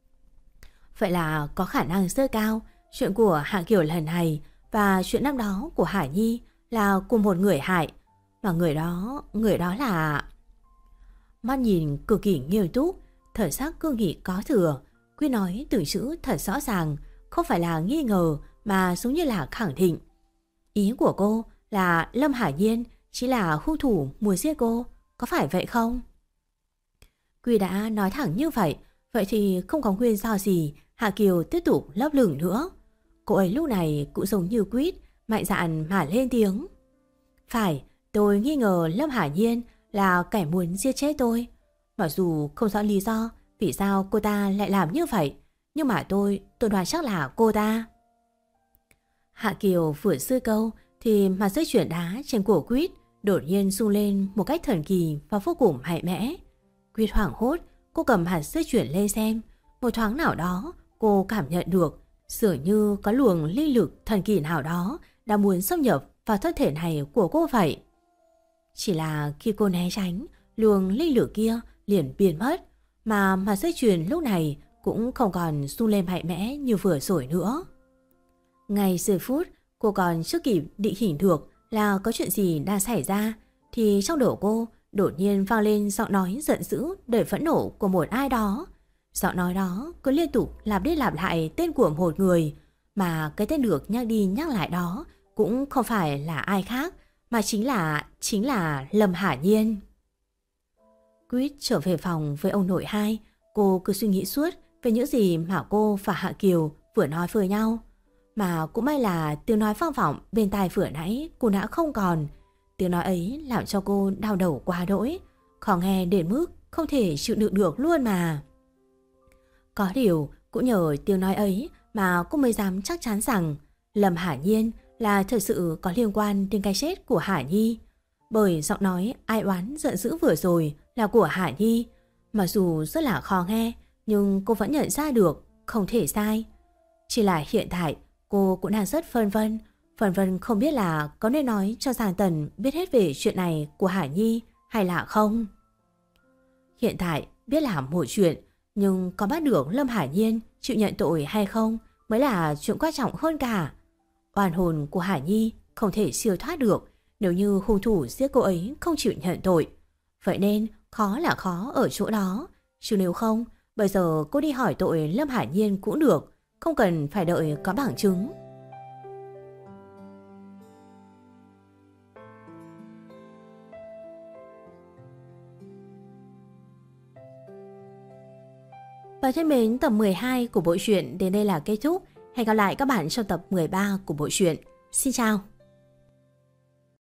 Vậy là có khả năng rất cao chuyện của Hạ Kiều lần này và chuyện năm đó của Hải Nhi là cùng một người hại, mà người đó là... Mắt nhìn cực kỳ nghiêm túc, thần sắc cương nghị có thừa, Quy nói từng chữ thật rõ ràng, không phải là nghi ngờ mà giống như là khẳng định. Ý của cô là Lâm Hải Nhiên chỉ là hung thủ muốn giết cô, có phải vậy không? Quy đã nói thẳng như vậy, vậy thì không có nguyên do gì Hạ Kiều tiếp tục lấp lửng nữa. Cô ấy lúc này cũng giống như Quýt, mạnh dạn mà lên tiếng. Phải, Tôi nghi ngờ Lâm Hải Nhiên là kẻ muốn giết chết tôi. Mặc dù không rõ lý do vì sao cô ta lại làm như vậy, nhưng mà tôi đoán chắc là cô ta. Hạ Kiều vừa dứt câu thì mặt dây chuyền đá trên cổ Quýt đột nhiên rung lên một cách thần kỳ và vô cùng mạnh mẽ. Quýt hoảng hốt, cô cầm hạt dây chuyền lên xem. Một thoáng nào đó cô cảm nhận được dường như có luồng linh lực thần kỳ nào đó đang muốn xâm nhập vào thân thể này của cô vậy. Chỉ là khi cô né tránh, luồng linh lực kia liền biến mất, mà mặt dây chuyền lúc này cũng không còn rung lên mạnh mẽ như vừa rồi nữa. Ngay giây phút cô còn chưa kịp định hình được là có chuyện gì đang xảy ra thì trong đầu cô đột nhiên vang lên giọng nói giận dữ đầy phẫn nộ của một ai đó. Giọng nói đó cứ liên tục lặp đi lặp lại tên của một người, mà cái tên được nhắc đi nhắc lại đó cũng không phải là ai khác mà chính là Lâm Hải Nhiên. Quýt trở về phòng với ông nội hai, cô cứ suy nghĩ suốt về những gì mà cô và Hạ Kiều vừa nói với nhau. Mà cũng may là tiếng nói vang vọng bên tai vừa nãy cô đã không còn. Tiếng nói ấy làm cho cô đau đầu quá đỗi, khó nghe đến mức không thể chịu đựng được luôn mà. Có điều cũng nhờ tiếng nói ấy mà cô mới dám chắc chắn rằng Lâm Hải Nhiên là thật sự có liên quan đến cái chết của Hải Nhi. Bởi giọng nói ai oán giận dữ vừa rồi là của Hải Nhi. Mặc dù rất là khó nghe, nhưng cô vẫn nhận ra được không thể sai. Chỉ là hiện tại cô cũng đang rất phân vân không biết là có nên nói cho Giang Tần biết hết về chuyện này của Hải Nhi hay là không. Hiện tại biết là một chuyện, nhưng có bắt được Lâm Hải Nhiên chịu nhận tội hay không mới là chuyện quan trọng hơn cả. Oan hồn của Hải Nhi không thể siêu thoát được nếu như hung thủ giết cô ấy không chịu nhận tội. Vậy nên khó là khó ở chỗ đó. Chứ nếu không, bây giờ cô đi hỏi tội Lâm Hải Nhiên cũng được, không cần phải đợi có bằng chứng. Và thân mến, tập 12 của bộ truyện đến đây là kết thúc. Hẹn gặp lại các bạn trong tập 13 của bộ truyện. Xin chào!